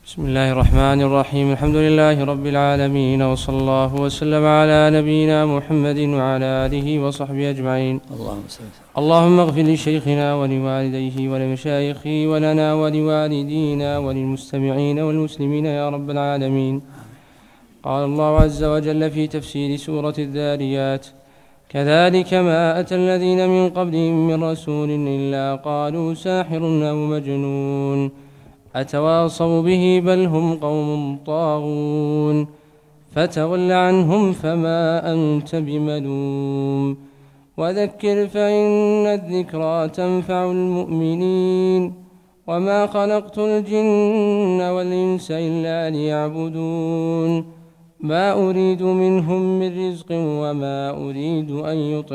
بسم الله الرحمن الرحيم. الحمد لله رب العالمين، وصلى الله وسلم على نبينا محمد وعلى آله وصحبه أجمعين. اللهم اغفر لشيخنا ولوالديه ولمشايخه ولنا ولوالدينا وللمستمعين والمسلمين يا رب العالمين. قال الله عز وجل في تفسير سورة الذاريات: كذلك ما أتى الذين من قبلهم من رسول إلا قالوا ساحر أو مجنون أتواصوا به بل هم قوم طاغون فتول عنهم فما أنت بملوم وذكر فإن الذكرى تنفع المؤمنين وما خلقت الجن والإنس إلا ليعبدون ما أريد منهم من رزق وما أريد أن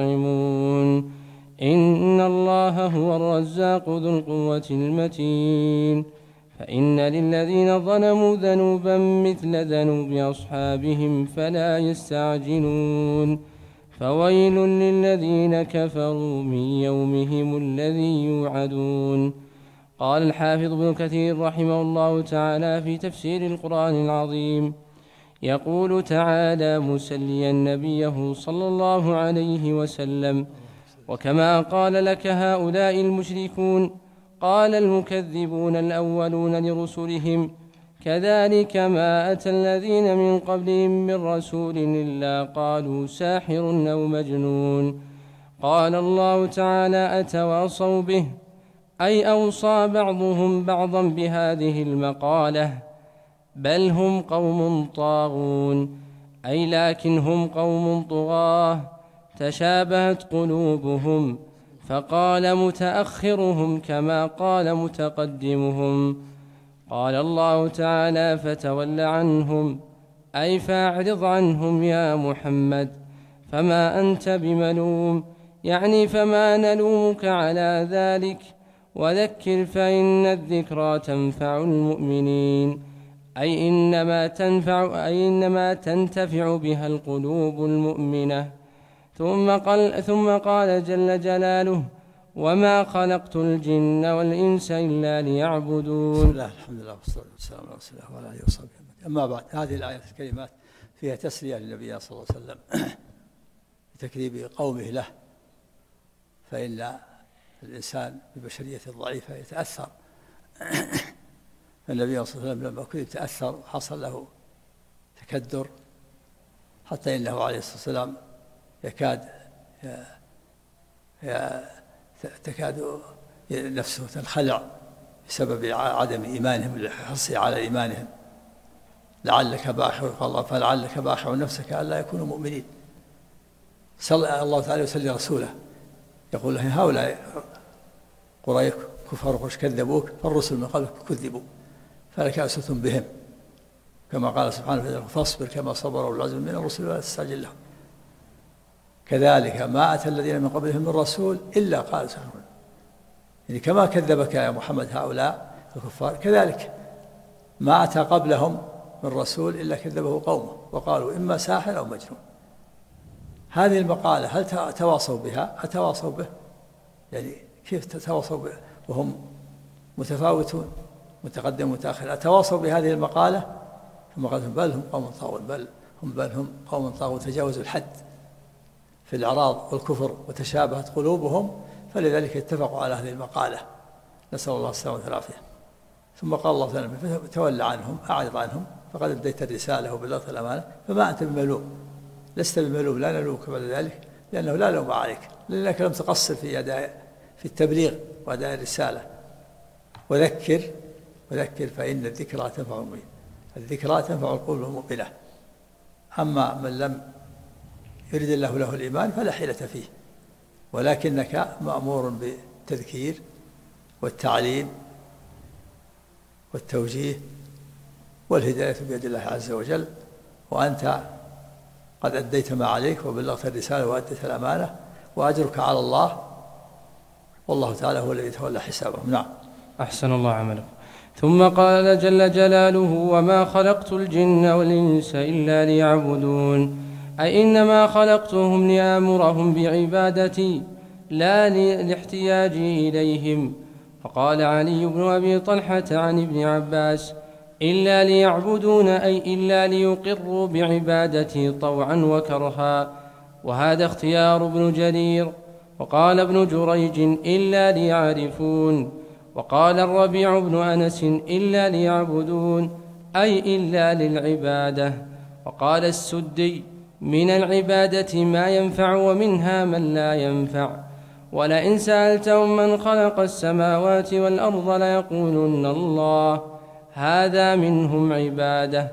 يطعمون إن الله هو الرزاق ذو القوة المتين. فإن للذين ظلموا ذنوبا مثل ذنوب أصحابهم فلا يستعجلون فويل للذين كفروا من يومهم الذي يوعدون. قال الحافظ ابن كثير رحمه الله تعالى في تفسير القرآن العظيم: يقول تعالى مسليا نبيه صلى الله عليه وسلم: وكما قال لك هؤلاء المشركون قال المكذبون الأولون لرسلهم كذلك ما أتى الذين من قبلهم من رسول إلا قالوا ساحر أو مجنون. قال الله تعالى: أتواصوا به، أي أوصى بعضهم بعضا بهذه المقالة، بل هم قوم طاغون، أي لكن هم قوم طغاة تشابهت قلوبهم، فقال متأخرهم كما قال متقدمهم. قال الله تعالى: فتول عنهم، أي فاعرض عنهم يا محمد، فما أنت بملوم، يعني فما نلومك على ذلك، وذكر فإن الذكرى تنفع المؤمنين، أي إنما تنتفع بها القلوب المؤمنة. ثم قال جل جلاله: وما خلقت الجن والإنس إلا ليعبدون. بسم الله، الحمد لله والصلاة والسلام على رسول الله وعلى آله وصحبه. أما بعد، هذه الآيات الكريمات فيها تسلية للنبي صلى الله عليه وسلم بتكذيب قومه له، فإن الإنسان ببشريته الضعيفة يتأثر. النبي صلى الله عليه وسلم لما كذب تأثر وحصل له تكدر، حتى إنه عليه الصلاة والسلام تكاد نفسه تنخلع بسبب عدم إيمانهم، الحرص على إيمانهم. لعلك باخع، قال الله: فلعلك باخع نفسك ألا يكونوا مؤمنين. الله تعالى يسلي رسوله يقول له: هؤلاء قريش كفار قريش كذبوك، فالرسل من قبلك كذبوا، فلك أسوة بهم، كما قال سبحانه: فاصبر كما صبر أولو العزم من الرسل ولا تستعجل لهم. كذلك ما أتى الذين من قبلهم من رسول إلا قالوا ساحر. يعني كما كذبك يا محمد هؤلاء الكفار، كذلك ما أتى قبلهم من رسول إلا كذبه قومه وقالوا إما ساحر أو مجنون. هذه المقالة هل تواصوا بها؟ أتواصوا به؟ يعني كيف تتواصوا به وهم متفاوتون، متقدم ومتأخر؟ أتواصوا بهذه المقالة؟ ثم قال: بل هم قوم طاغون، بل هم قوم طاغون تجاوزوا الحد في الإعراض والكفر وتشابهت قلوبهم، فلذلك اتفقوا على هذه المقالة، نسأل الله السلامة والعافية. ثم قال الله تعالى: فتولى عنهم، أعرض عنهم، فقد أديت الرسالة وبلغت الأمانة فما أنت بملوم، لست بملوم، لا نلومك بعد ذلك، لأنه لا لوم عليك، لأنك لم تقصر في التبليغ وأداء الرسالة. وذكر فإن الذكرى تنفع المؤمنين، الذكرى تنفع القلوب المؤمنة. أما من لم يريد الله له الإيمان فلا حيلة فيه، ولكنك مأمور بالتذكير والتعليم والتوجيه، والهداية بيد الله عز وجل، وأنت قد أديت ما عليك وبلغت الرسالة وأديت الأمانة، وأجرك على الله، والله تعالى هو الذي يتولى حسابهم. نعم. أحسن الله عملك. ثم قال جل جلاله: وما خلقت الجن والإنس إلا ليعبدون، أي إنما خلقتهم لآمرهم بعبادتي لا لاحتياجي إليهم. فقال علي بن أبي طلحة عن ابن عباس: إلا ليعبدون أي إلا ليقروا بعبادته طوعا وكرها، وهذا اختيار ابن جرير. وقال ابن جريج إلا ليعرفون. وقال الربيع بن أنس إلا ليعبدون أي إلا للعبادة. وقال السدي من العبادة ما ينفع ومنها من لا ينفع، ولئن سألتهم من خلق السماوات والأرض ليقولن الله، هذا منهم عبادة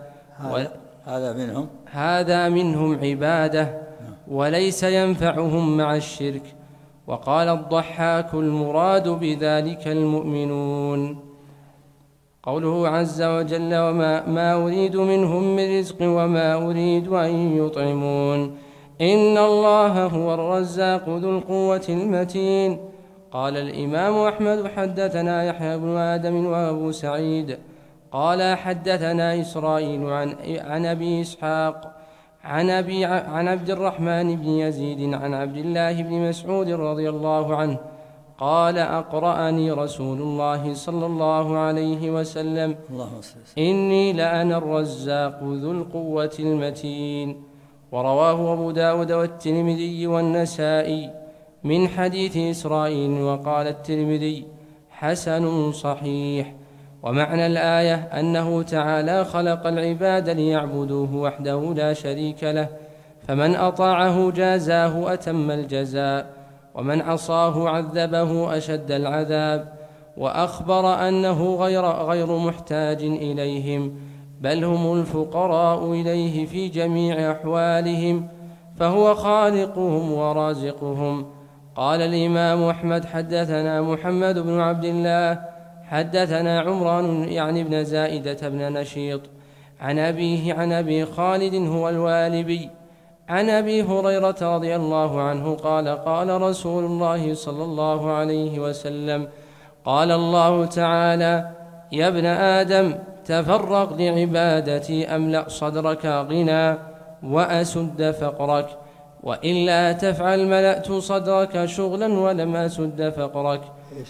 هذا منهم عبادة وليس ينفعهم مع الشرك. وقال الضحاك المراد بذلك المؤمنون. قوله عز وجل وما أريد منهم من رزق وما أريد أن يطعمون، إن الله هو الرزاق ذو القوة المتين. قال الإمام أحمد حدثنا يحيى بن آدم وأبو سعيد قال حدثنا إسرائيل عن أبي إسحاق عن عبد الرحمن بن يزيد عن عبد الله بن مسعود رضي الله عنه قال أقرأني رسول الله صلى الله عليه وسلم إني لأنا الرزاق ذو القوة المتين. ورواه أبو داود والترمذي والنسائي من حديث إسرائيل. وقال الترمذي حسن صحيح. ومعنى الآية أنه تعالى خلق العباد ليعبدوه وحده لا شريك له، فمن أطاعه جازاه أتم الجزاء، ومن عصاه عذبه أشد العذاب. وأخبر أنه غير محتاج إليهم، بل هم الفقراء إليه في جميع أحوالهم، فهو خالقهم ورازقهم. قال الإمام أحمد حدثنا محمد بن عبد الله حدثنا عمران يعني بن زائدة بن نشيط عن أبيه عن أبي خالد هو الوالبي عن أبي هريرة رضي الله عنه قال قال رسول الله صلى الله عليه وسلم قال الله تعالى يا ابن آدم تفرغ لعبادتي أملأ صدرك غنى وأسد فقرك، وإلا تفعل ملأت صدرك شغلا ولم أسد فقرك.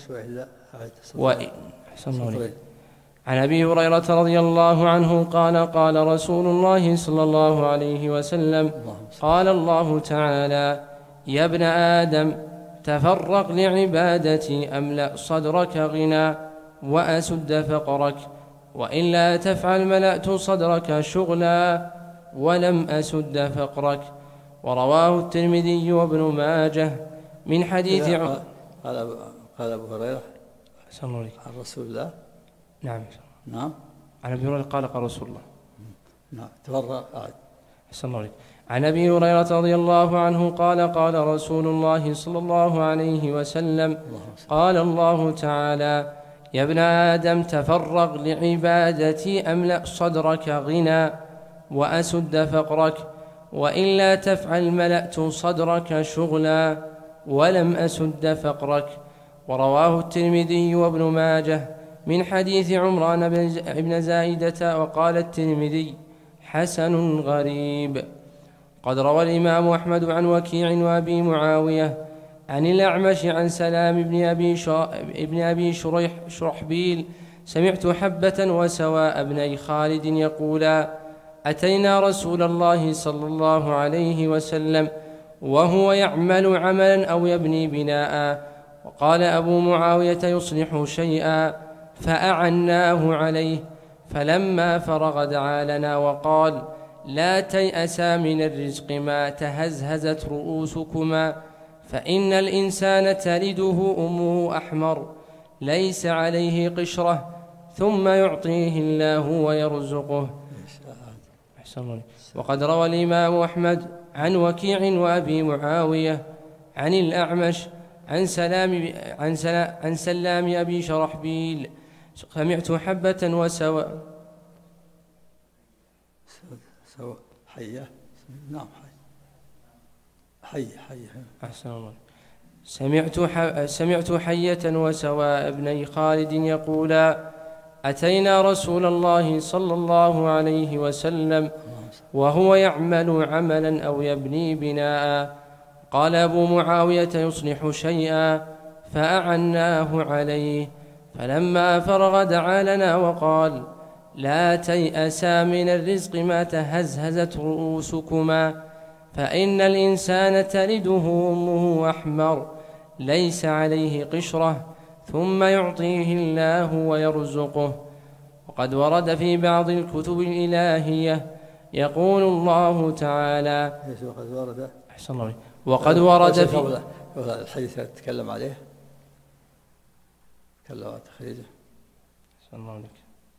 عن أبي هريرة رضي الله عنه قال قال رسول الله صلى الله عليه وسلم قال الله تعالى يا ابن آدم تفرغ لعبادتي أملأ صدرك غنى وأسد فقرك، وإلا تفعل ملأت صدرك شغلا ولم أسد فقرك. ورواه الترمذي وابن ماجه من حديث قال أبو هريرة عن رسول الله. نعم عن أبي هريرة قال قال رسول الله. نعم تفرغ. عن أبي هريرة رضي الله عنه قال قال رسول الله صلى الله عليه وسلم قال الله تعالى يا ابن آدم تفرغ لعبادتي أملأ صدرك غنى وأسد فقرك، وإلا تفعل ملأت صدرك شغلا ولم أسد فقرك. ورواه الترمذي وابن ماجه من حديث عمران بن زائدة. وقال الترمذي حسن غريب. قد روى الإمام أحمد عن وكيع وأبي معاوية عن الأعمش عن سلام بن أبي شرحبيل سمعت حبة وسواء بن خالد يقولا أتينا رسول الله صلى الله عليه وسلم وهو يعمل عملا أو يبني بناء، وقال أبو معاوية يصلح شيئا فأعناه عليه، فلما فرغ دعا لنا وقال لا تيأسا من الرزق ما تهزهزت رؤوسكما، فإن الإنسان تلده أمه أحمر ليس عليه قشرة ثم يعطيه الله ويرزقه. وقد روى الإمام أحمد عن وكيع وأبي معاوية عن الأعمش عن سلام أبي شرحبيل سمعت حبة وسواء حية. نعم حية. أحسن الله. سمعت حية وسواء بن خالد يقولا أتينا رسول الله صلى الله عليه وسلم وهو يعمل عملا أو يبني بناء، قال أبو معاوية يصلح شيئا فأعناه عليه، فلما فرغ دعا لنا وقال لا تيأسا من الرزق ما تهزهزت رؤوسكما فإن الإنسان تلده أمه أحمر ليس عليه قشرة ثم يعطيه الله ويرزقه. وقد ورد في بعض الكتب الإلهية يقول الله تعالى وقد ورد في الحديث تكلم عليه تكلم عن تخريجه الله عليك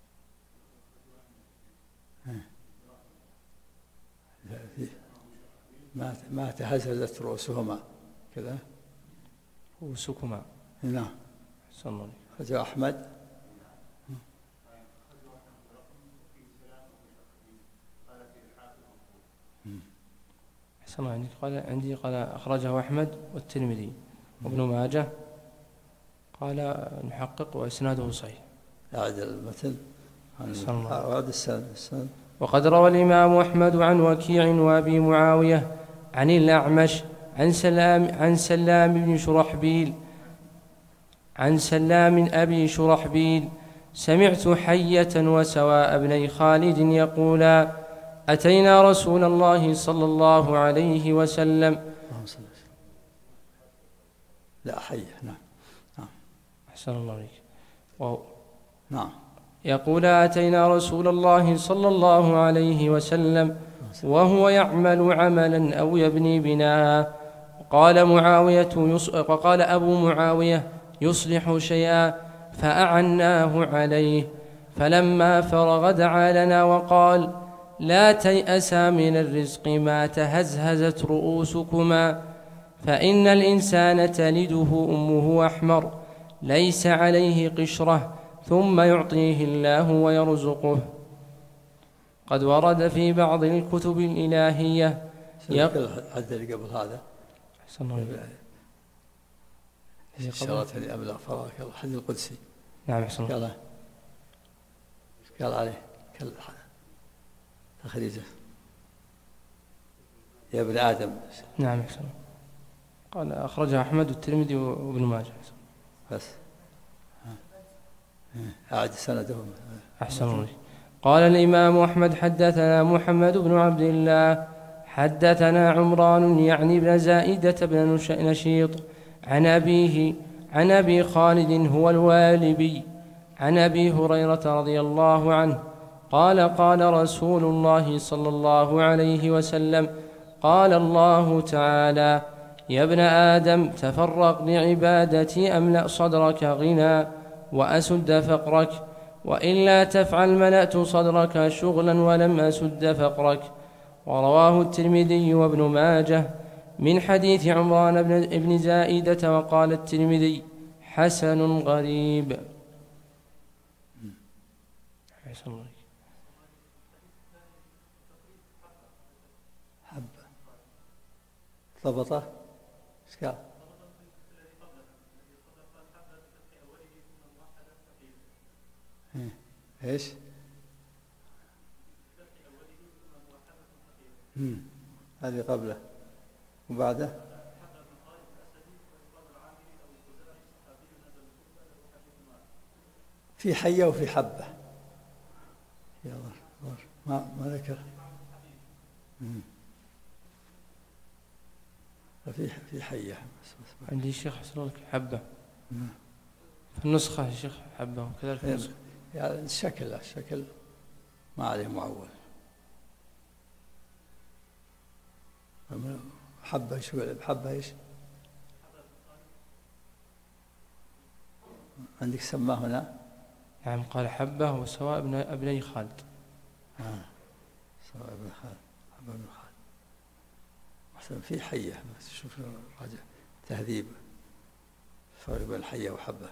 ما تهززت رؤوسهما كذا رؤوسكما نعم الله عليك خرج أحمد عندي قال أخرجه أحمد والترمذي وابن ماجه قال نحقق وإسناده صحيح. أعد المتن أعد السند. وقد روى الإمام أحمد عن وكيع وأبي معاوية عن الأعمش عن سلام بن شرحبيل عن سلام أبي شرحبيل سمعت حية وسواء بني خالد يقولا أتينا رسول الله صلى الله عليه وسلم لا حية نعم أحسن الله عليك نعم يقول أتينا رسول الله صلى الله عليه وسلم وهو يعمل عملا أو يبني بناء وقال أبو معاوية يصلح شيئا فأعناه عليه فلما فرغ دعا لنا وقال لا تيأسا من الرزق ما تهزهزت رؤوسكما فإن الإنسان تلده أمه أحمر ليس عليه قشرة ثم يعطيه الله ويرزقه. قد ورد في بعض الكتب الإلهية الحد اللي قبل هذا إشارة لأملا فراك الحديث القدسي نعم أحسن قال عليه تخريجه يا ابن آدم نعم أحسن قال أخرجها أحمد والترمذي وابن ماجه بس أعد سنده أحسن الله. قال الإمام أحمد حدثنا محمد بن عبد الله حدثنا عمران يعني بن زائدة بن نشيط عن أبي خالد هو الوالبي عن أبي هريرة رضي الله عنه قال رسول الله صلى الله عليه وسلم قال الله تعالى يا ابن آدم تفرق لعبادتي أملأ صدرك غنى وأسد فقرك وإلا تفعل ملأت صدرك شغلا ولم أسد فقرك. ورواه الترمذي وابن ماجه من حديث عمران بن زائدة وقال الترمذي حسن غريب. حبة ضبطه إشكال إيش هذه قبله وبعده في حية وفي حبة يا الله ما ذكر في حية عندي شيخ حسن لك حبة في النسخة يا شيخ حبة وكذلك النسخة يعني الشكل ما عليه معول حبة شو حبة إيش عندك سماه هنا نعم قال حبة وسواء ابني خالد سواء ابن خالد حبة ابن خالد أحسن في حية بس شوف راجع تهذيب فرق بين الحية وحبة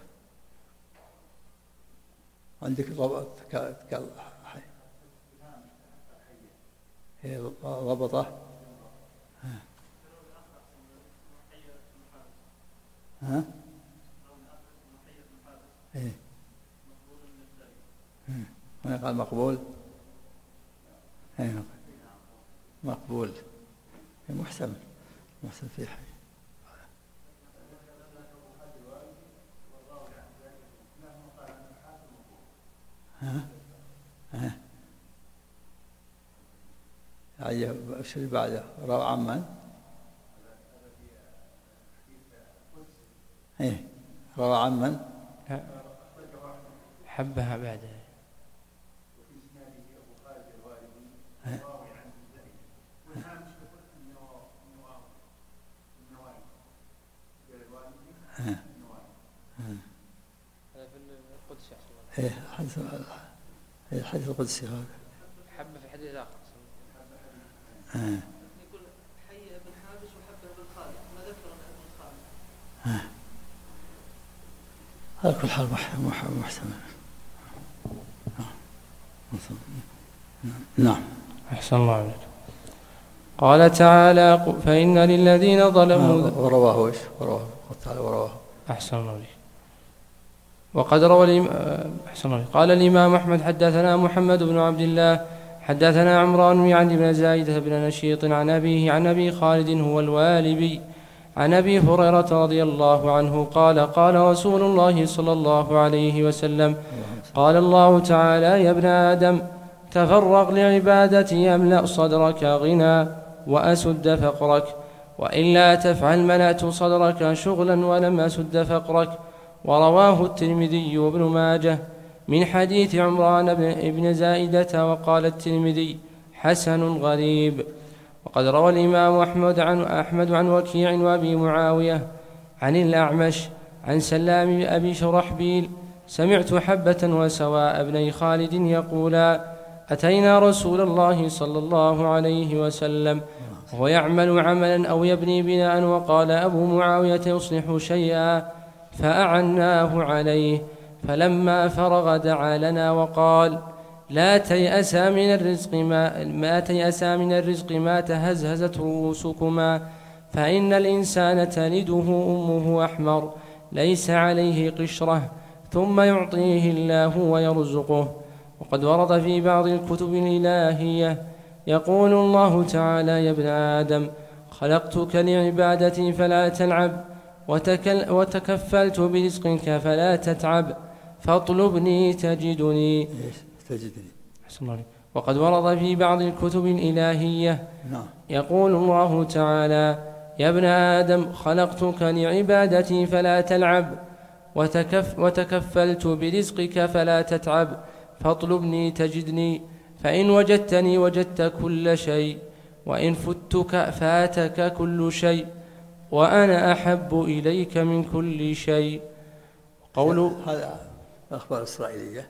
عندك ضبط قال هي ضبطه ها ايه هنا قال مقبول ايه مقبول محسن في حي ها حي وش اللي بعده؟ روى عمن؟ إيه روى عمن؟ حبها بعده. إيه الحديث القدسي هذا. حبه في حديث آخر. يقول حي ابن حابس وحبه ابن خالد، ما ذكر ابن خالد. على كل حال محتمل. نعم. أحسن الله عليك. قال تعالى فإن للذين ظلموا ورواه ايش؟ ورواه أحسن الله عليك. وقد روى أحسن الله. قال الإمام أحمد حدثنا محمد بن عبد الله حدثنا عمران عن ابن زايدة بن نشيط عن أبيه عن أبي خالد هو الوالبي عن أبي هريرة رضي الله عنه قال قال رسول الله صلى الله عليه وسلم قال الله تعالى يا ابن آدم تفرغ لعبادتي أملأ صدرك غنى وأسد فقرك وإلا تفعل ملأت صدرك شغلا ولم أسد فقرك. ورواه الترمذي وابن ماجه من حديث عمران بن زائدة وقال الترمذي حسن غريب. وقد روى الإمام أحمد عن وكيع وأبي معاوية عن الأعمش عن سلام أبي شرحبيل سمعت حبة وسواء ابني خالد يقولا أتينا رسول الله صلى الله عليه وسلم وهو يعمل عملا أو يبني بناء وقال أبو معاوية يصلح شيئا فأعناه عليه فلما فرغ دعا لنا وقال لا تيأسا من الرزق ما تهزهزت رؤوسكما فإن الإنسان تلده أمه أحمر ليس عليه قشرة ثم يعطيه الله ويرزقه. وقد ورد في بعض الكتب الإلهية يقول الله تعالى يا ابن آدم خلقتك لعبادتي فلا تلعب وتكفلت برزقك فلا تتعب فاطلبني تجدني. وقد ورد في بعض الكتب الإلهية يقول الله تعالى يا ابن آدم خلقتك لعبادتي فلا تلعب وتكفلت برزقك فلا تتعب فاطلبني تجدني فإن وجدتني وجدت كل شيء وإن فتك فاتك كل شيء وأنا أحب إليك من كل شيء. قوله هذا أخبار إسرائيلية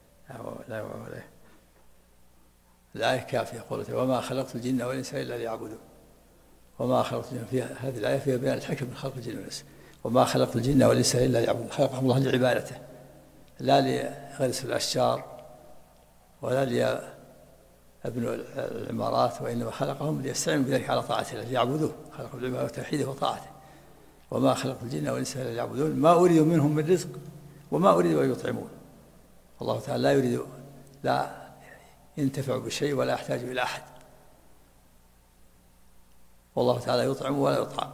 الآية كافية قولته وما خلقت الجن والإنس إلا ليعبدون. وما خلقت الجن فيها هذه الآية فيها بيان الحكم من خلق الجن والإنس. وما خلقت الجن والإنس إلا ليعبدون خلقهم الله لعبادته لا لغرس الأشجار ولا ليبنوا العمارات وإنما خلقهم ليستعينوا بذلك على طاعته ليعبدوه خلقهم للعبادة وتوحيده وطاعته. وما خلقت الجن والإنس إلا ليعبدون ما أريد منهم من رزق وما أريد أن يطعمون. الله تعالى لا يريد لا ينتفع بشيء ولا يحتاج إلى أحد والله تعالى يطعم ولا يطعم.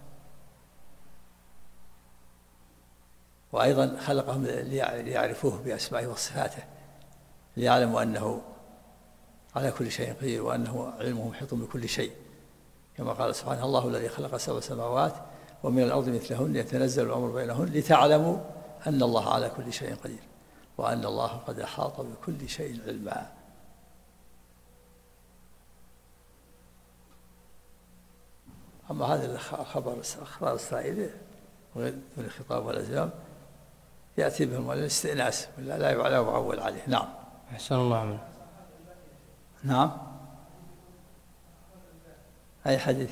وأيضا خلقهم ليعرفوه بأسمائه وصفاته ليعلموا أنه على كل شيء قدير وأنه علمه محيط بكل شيء كما قال سبحانه الله الذي خلق 7 سماوات ومن الأرض مثلهن يتنزل الأمر بينهن لتعلموا أن الله على كل شيء قدير وأن الله قد أحاط بكل شيء علما. أما هذا الخبر أخبار إسرائيل وغير الخطاب والأزلام يأتي بهم الاستئناس لا يعول عليه. نعم. أحسن الله عمله. نعم. أي حديث؟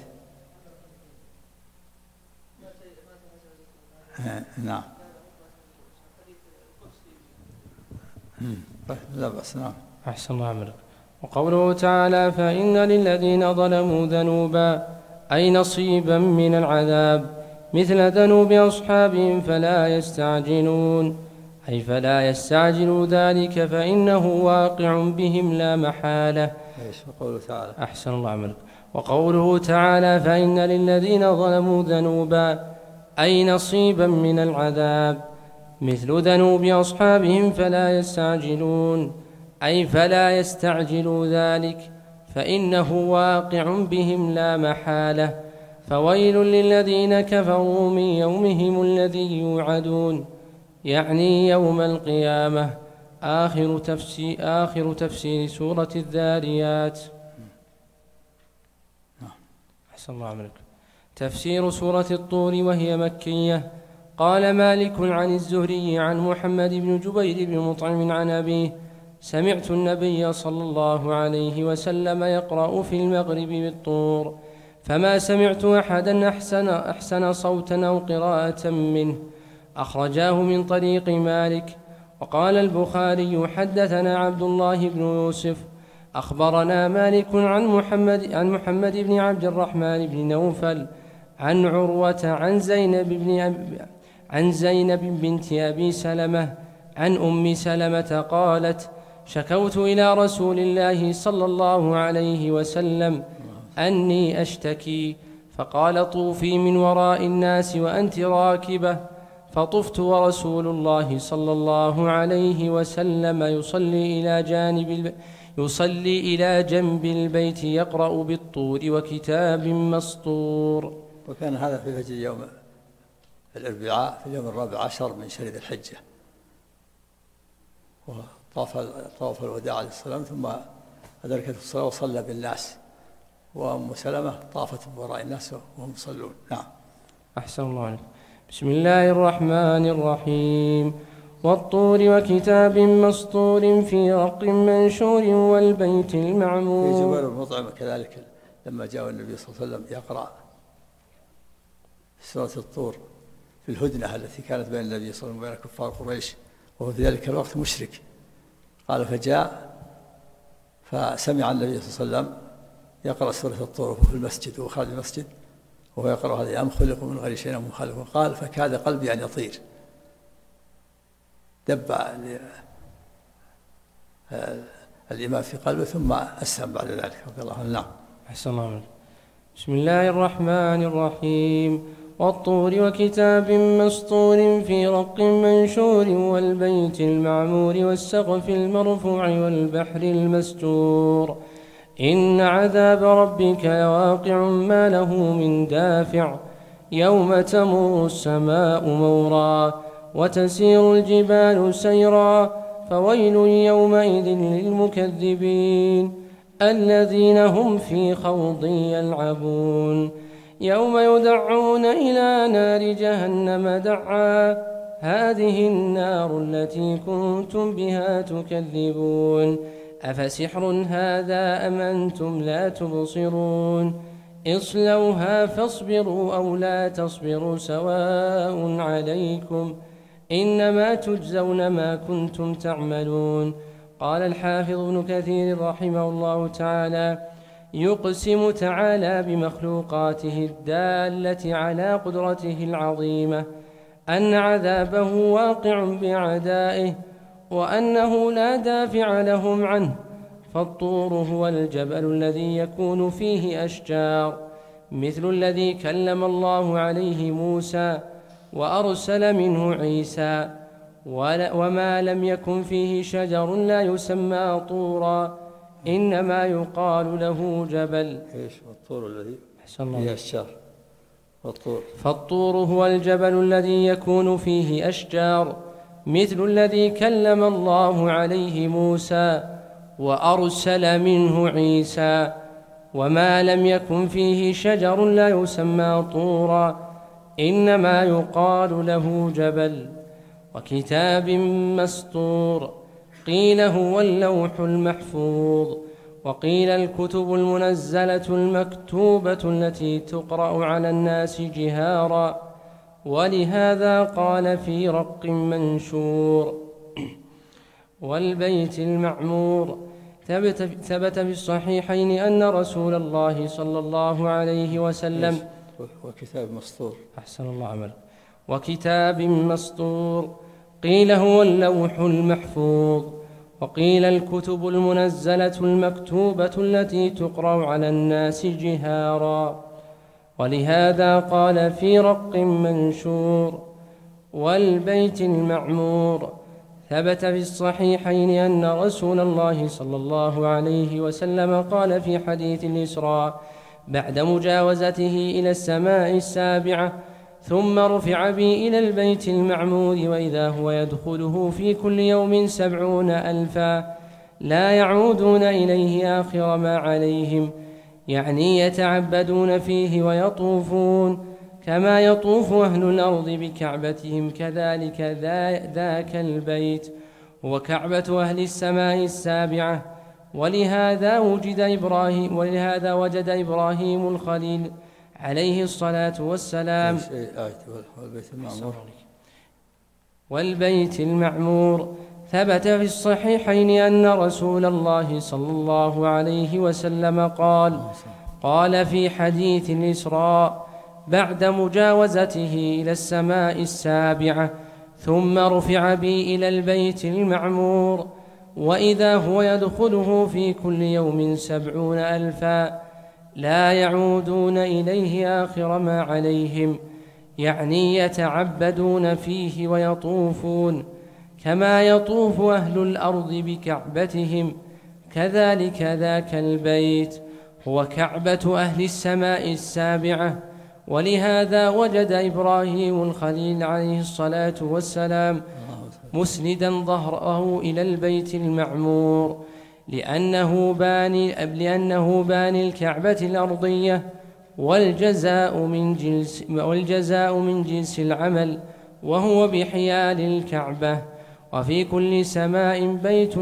نعم. لا بأس. نعم. أحسن الله عمله. وقوله تعالى فإن للذين ظلموا ذنوبا أي نصيبا من العذاب مثل ذنوب أصحابهم فلا يستعجلون أي فلا يستعجلوا ذلك فإنه واقع بهم لا محالة. وقوله تعالى أحسن الله عملك. وقوله تعالى فإن للذين ظلموا ذنوبا أي نصيبا من العذاب مثل ذنوب أصحابهم فلا يستعجلون أي فلا يستعجلوا ذلك فإنه واقع بهم لا محالة. فويل للذين كفروا من يومهم الذي يوعدون، يعني يوم القيامة. آخر تفسير سورة الذاريات. أحسن الله عملك. تفسير سورة الطور وهي مكية. قال مالك عن الزهري عن محمد بن جبير بن مطعم عن أبيه: سمعت النبي صلى الله عليه وسلم يقرأ في المغرب بالطور، فما سمعت أحدا أحسن صوتا أو قراءة منه. أخرجاه من طريق مالك. وقال البخاري: حدثنا عبد الله بن يوسف أخبرنا مالك عن محمد بن عبد الرحمن بن نوفل عن عروة عن زينب بنت أبي سلمة عن أم سلمة قالت: شكوت إلى رسول الله صلى الله عليه وسلم أني أشتكي، فقال: طوفي من وراء الناس وأنت راكبة. فطفت ورسول الله صلى الله عليه وسلم يصلي إلى جنب البيت يقرأ بالطور وكتاب مسطور. وكان هذا في فجر يوم الأربعاء في اليوم 14 من شهر ذي الحجة، وطاف الوداع عليه السلام ثم أدركت الصلاة وصلى بالناس، وأم سلمة طافت بوراء الناس وهم يصلون. نعم. أحسن الله عليك. بسم الله الرحمن الرحيم. والطور وكتاب مسطور في رق منشور والبيت المعمور. في جبير بن مطعم كذلك لما جاء النبي صلى الله عليه وسلم يقرأ سورة الطور في الهدنة التي كانت بين النبي صلى الله عليه وسلم وبين كفار قريش، وهو في ذلك الوقت مشرك. قال: فجاء فسمع النبي صلى الله عليه وسلم يقرأ سورة الطور في المسجد وخارج المسجد وهو يقرأ: هذه أم خلقوا من غير شيء أم خلقوا. قال: فكاد قلبي أن يطير، دب الإيمان في قلبه ثم أسلم بعد ذلك رضي الله عنه. نعم. أحسن الله عليك. بسم الله الرحمن الرحيم. والطور وكتاب مسطور في رق منشور والبيت المعمور والسقف المرفوع والبحر المسجور. إن عذاب ربك لواقع ما له من دافع. يوم تمور السماء مورا وتسير الجبال سيرا. فويل يومئذ للمكذبين الذين هم في خوض يلعبون. يوم يدعون إلى نار جهنم دعا. هذه النار التي كنتم بها تكذبون. أفسحر هذا أم أنتم لا تبصرون. اصلوها فاصبروا أو لا تصبروا سواء عليكم إنما تجزون ما كنتم تعملون. قال الحافظ ابن كثير رحمه الله تعالى: يقسم تعالى بمخلوقاته الدالة على قدرته العظيمة أن عذابه واقع بأعدائه وأنه لا دافع لهم عنه. فالطور هو الجبل الذي يكون فيه أشجار مثل الذي كلم الله عليه موسى وأرسل منه عيسى، وما لم يكن فيه شجر لا يسمى طورا إنما يقال له جبل. إيش والطور الذي فيه أشجار؟ فالطور هو الجبل الذي يكون فيه أشجار مثل الذي كلم الله عليه موسى وأرسل منه عيسى، وما لم يكن فيه شجر لا يسمى طورا إنما يقال له جبل. وكتاب مسطور قيل هو اللوح المحفوظ، وقيل الكتب المنزلة المكتوبة التي تقرأ على الناس جهارا، ولهذا قال في رق منشور. والبيت المعمور ثبت في الصحيحين أن رسول الله صلى الله عليه وسلم وكتاب مسطور. أحسن الله عملك. وكتاب مسطور قيل هو اللوح المحفوظ، وقيل الكتب المنزلة المكتوبة التي تقرأ على الناس جهارا، ولهذا قال في رق منشور. والبيت المعمور ثبت في الصحيحين أن رسول الله صلى الله عليه وسلم قال في حديث الإسراء بعد مجاوزته إلى السماء السابعة: ثم رفع بي إلى البيت المعمور وإذا هو يدخله في كل يوم 70,000 لا يعودون إليه آخر ما عليهم، يعني يتعبدون فيه ويطوفون كما يطوف أهل الأرض بكعبتهم، كذلك ذاك البيت هو كعبة أهل السماء السابعة. ولهذا وجد إبراهيم الخليل عليه الصلاة والسلام والبيت المعمور. ثبت في الصحيحين أن رسول الله صلى الله عليه وسلم قال في حديث الإسراء بعد مجاوزته إلى السماء السابعة: ثم رفع بي إلى البيت المعمور وإذا هو يدخله في كل يوم 70,000 لا يعودون إليه آخر ما عليهم، يعني يتعبدون فيه ويطوفون كما يطوف أهل الأرض بكعبتهم، كذلك ذاك البيت هو كعبة أهل السماء السابعة. ولهذا وجد إبراهيم الخليل عليه الصلاة والسلام مسندا ظهره إلى البيت المعمور لأنه باني الكعبة الأرضية، والجزاء من جنس العمل، وهو بحيال الكعبة. وفي كل سماء بيت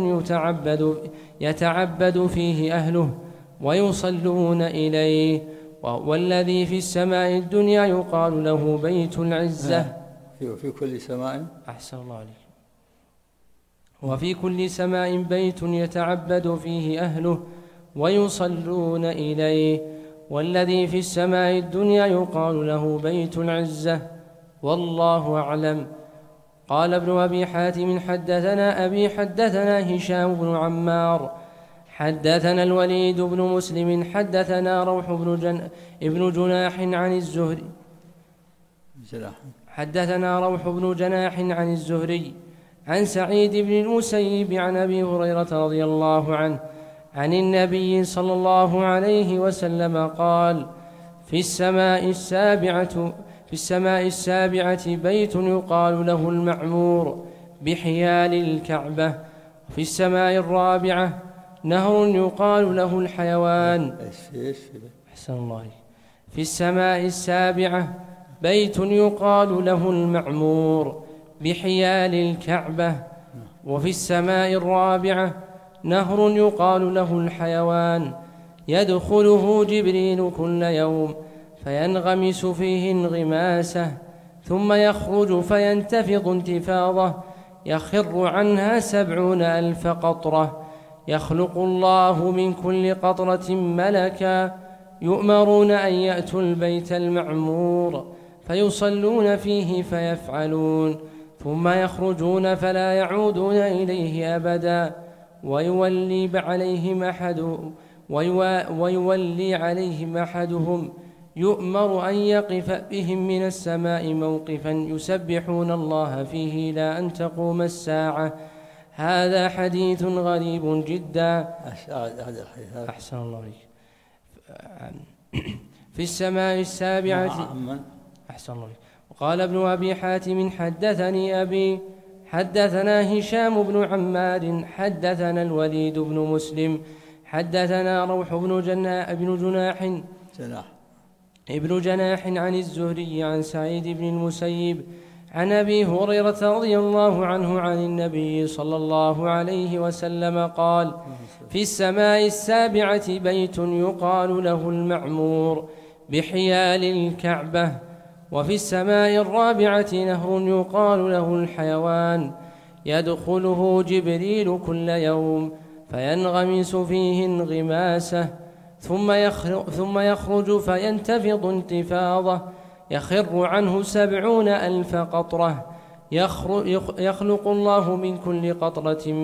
يتعبد فيه أهله ويصلون إليه، والذي في السماء الدنيا يقال له بيت العزة. في كل سماء أحسن الله عليك. وفي كل سماء بيت يتعبد فيه أهله ويصلون إليه، والذي في السماء الدنيا يقال له بيت العزة، والله أعلم. قال ابن أبي حاتم: حدثنا أبي حدثنا هشام بن عمار حدثنا الوليد بن مسلم حدثنا روح بن جناح عن الزهري حدثنا روح بن جناح عن الزهري عن سعيد بن المسيب عن أبي هريرة رضي الله عنه عن النبي صلى الله عليه وسلم قال: في السماء السابعة بيت يقال له المعمور بحيال الكعبة، وفي السماء الرابعة نهر يقال له الحيوان. أحسن الله عليك. في السماء السابعة بيت يقال له المعمور بحيال الكعبة، وفي السماء الرابعة نهر يقال له الحيوان يدخله جبريل كل يوم فينغمس فيه انغماسه، ثم يخرج فينتفض انتفاضه يخر عنها 70,000 قطرة، يخلق الله من كل قطرة ملكا يؤمرون أن يأتوا البيت المعمور فيصلون فيه فيفعلون، ثم يخرجون فلا يعودون إليه أبدا، ويولي عليهم أحدهم يؤمر أن يقف بهم من السماء موقفا يسبحون الله فيه لا أن تقوم الساعة. هذا حديث غريب جدا. أحسن الله عليك. في السماء السابعة. أحسن الله عليك. وقال ابن أبي حاتم: حدثني أبي حدثنا هشام بن عمار حدثنا الوليد بن مسلم حدثنا روح ابن جناح عن الزهري عن سعيد بن المسيب عن أبي هريرة رضي الله عنه عن النبي صلى الله عليه وسلم قال: في السماء السابعة بيت يقال له المعمور بحيال الكعبة، وفي السماء الرابعة نهر يقال له الحيوان يدخله جبريل كل يوم فينغمس فيه انغماسه، ثم يخرج فينتفض انتفاضه يخر عنه 70,000 قطرة، يخلق الله من كل قطرة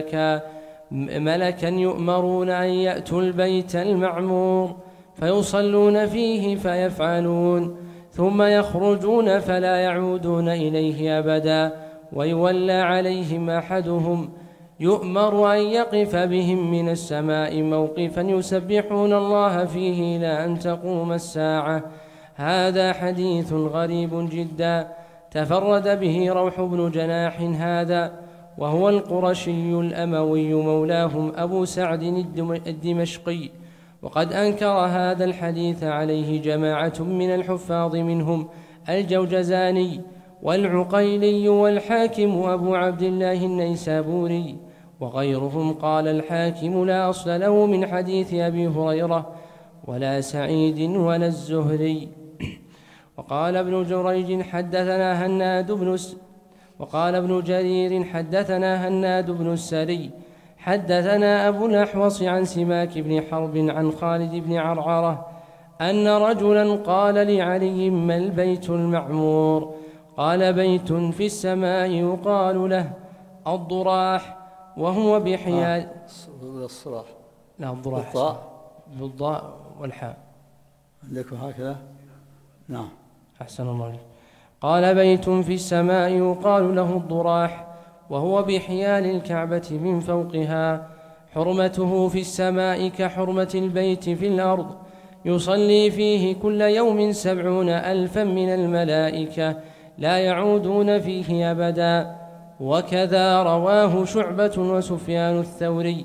ملكا يؤمرون أن يأتوا البيت المعمور فيصلون فيه فيفعلون، ثم يخرجون فلا يعودون إليه أبدا، ويولى عليهم أحدهم يؤمر أن يقف بهم من السماء موقفا يسبحون الله فيه إلى أن تقوم الساعة. هذا حديث غريب جدا تفرد به روح بن جناح هذا، وهو القرشي الأموي مولاهم أبو سعد الدمشقي، وقد أنكر هذا الحديث عليه جماعة من الحفاظ منهم الجوجزاني والعقيلي والحاكم أبو عبد الله النيسابوري وغيرهم. قال الحاكم لا أصل له من حديث أبي هريرة ولا سعيد ولا الزهري. وقال ابن جريج حدثنا هناد بن وقال ابن جرير حدثنا هناد بن السري حدثنا أبو الأحوص عن سماك بن حرب عن خالد بن عرعرة أن رجلا قال لعلي ما البيت المعمور؟ قال بيت في السماء يقال له الضراح، وهو بحيال الصراح. لا الضراح بالضاء والحاء عندكم هكذا؟ نعم أحسن الله عليك. قال بيت في السماء يقال له الضراح، وهو بحيال الكعبة من فوقها، حرمته في السماء كحرمة البيت في الأرض، يصلي فيه كل يوم 70,000 من الملائكة لا يعودون فيه أبدا. وكذا رواه شعبة وسفيان الثوري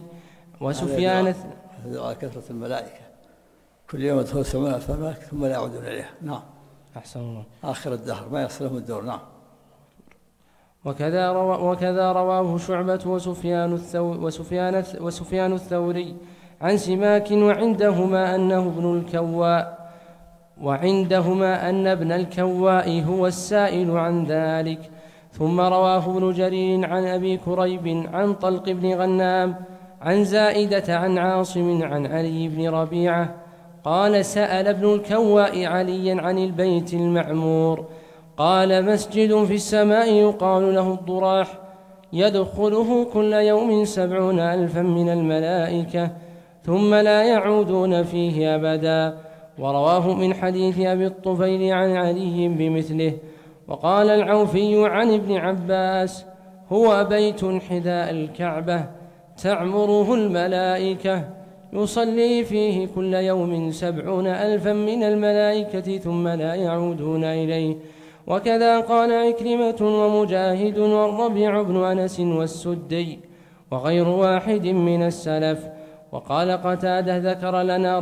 كثرة الملائكة كل يوم يدخل 70,000 ملك ثم لا يعودون إليها. نعم أحسن الله. آخر الدهر ما يصلهم الدور. نعم. وكذا رواه شعبة وسفيان الثوري عن سماك وعندهما أن ابن الكواء هو السائل عن ذلك. ثم رواه ابن جرير عن أبي كريب عن طلق بن غنام عن زائدة عن عاصم عن علي بن ربيعة قال سأل ابن الكواء عليا عن البيت المعمور، قال مسجد في السماء يقال له الضراح، يدخله كل يوم 70,000 من الملائكة ثم لا يعودون فيه أبدا. ورواه من حديث أبي الطفيل عن علي بمثله. وقال العوفي عن ابن عباس هو بيت حذاء الكعبة تعمره الملائكة، يصلي فيه كل يوم 70,000 من الملائكة ثم لا يعودون إليه. وكذا قال عكرمة ومجاهد والربيع بن أنس والسدي وغير واحد من السلف. وقال قتادة ذكر لنا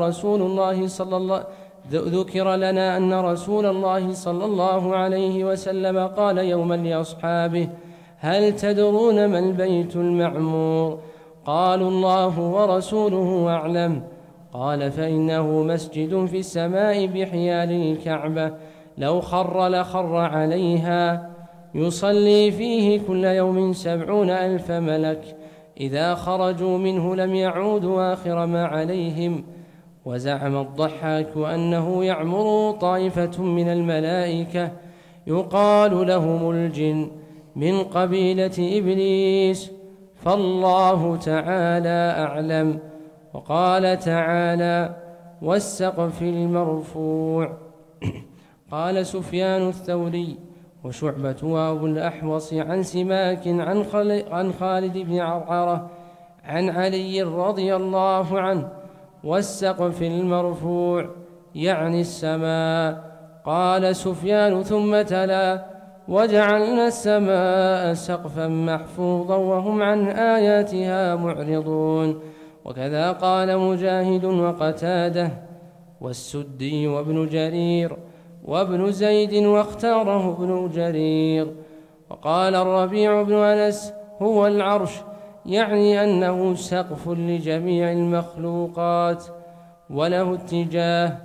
أن رسول الله صلى الله عليه وسلم قال يوما لأصحابه هل تدرون ما البيت المعمور؟ قالوا الله ورسوله أعلم. قال فإنه مسجد في السماء بحيال الكعبة، لو خر لخر عليها، يصلي فيه كل يوم 70,000 ملك، إذا خرجوا منه لم يعودوا آخر ما عليهم. وزعم الضحاك أنه يعمر طائفة من الملائكة يقال لهم الجن من قبيلة إبليس، فالله تعالى أعلم. وقال تعالى والسقف المرفوع. قال سفيان الثوري وشعبة وأبو الأحوص عن سماك عن خالد بن عرعرة عن علي رضي الله عنه والسقف المرفوع يعني السماء. قال سفيان ثم تلا وجعلنا السماء سقفا محفوظا وهم عن آياتها معرضون. وكذا قال مجاهد وقتاده والسدي وابن جرير وابن زيد واختاره ابن جرير. وقال الربيع بن أنس هو العرش، يعني أنه سقف لجميع المخلوقات وله اتجاه،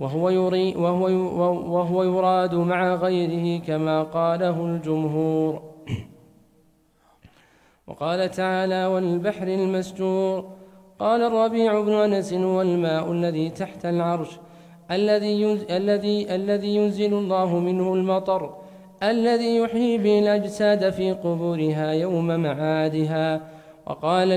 وهو يراد مع غيره كما قاله الجمهور. وقال تعالى والبحر المسجور. قال الربيع بن أنس هو الماء الذي تحت العرش الذي ينزل الله منه المطر، الذي يحيي به الأجساد في قبورها يوم معادها. وقال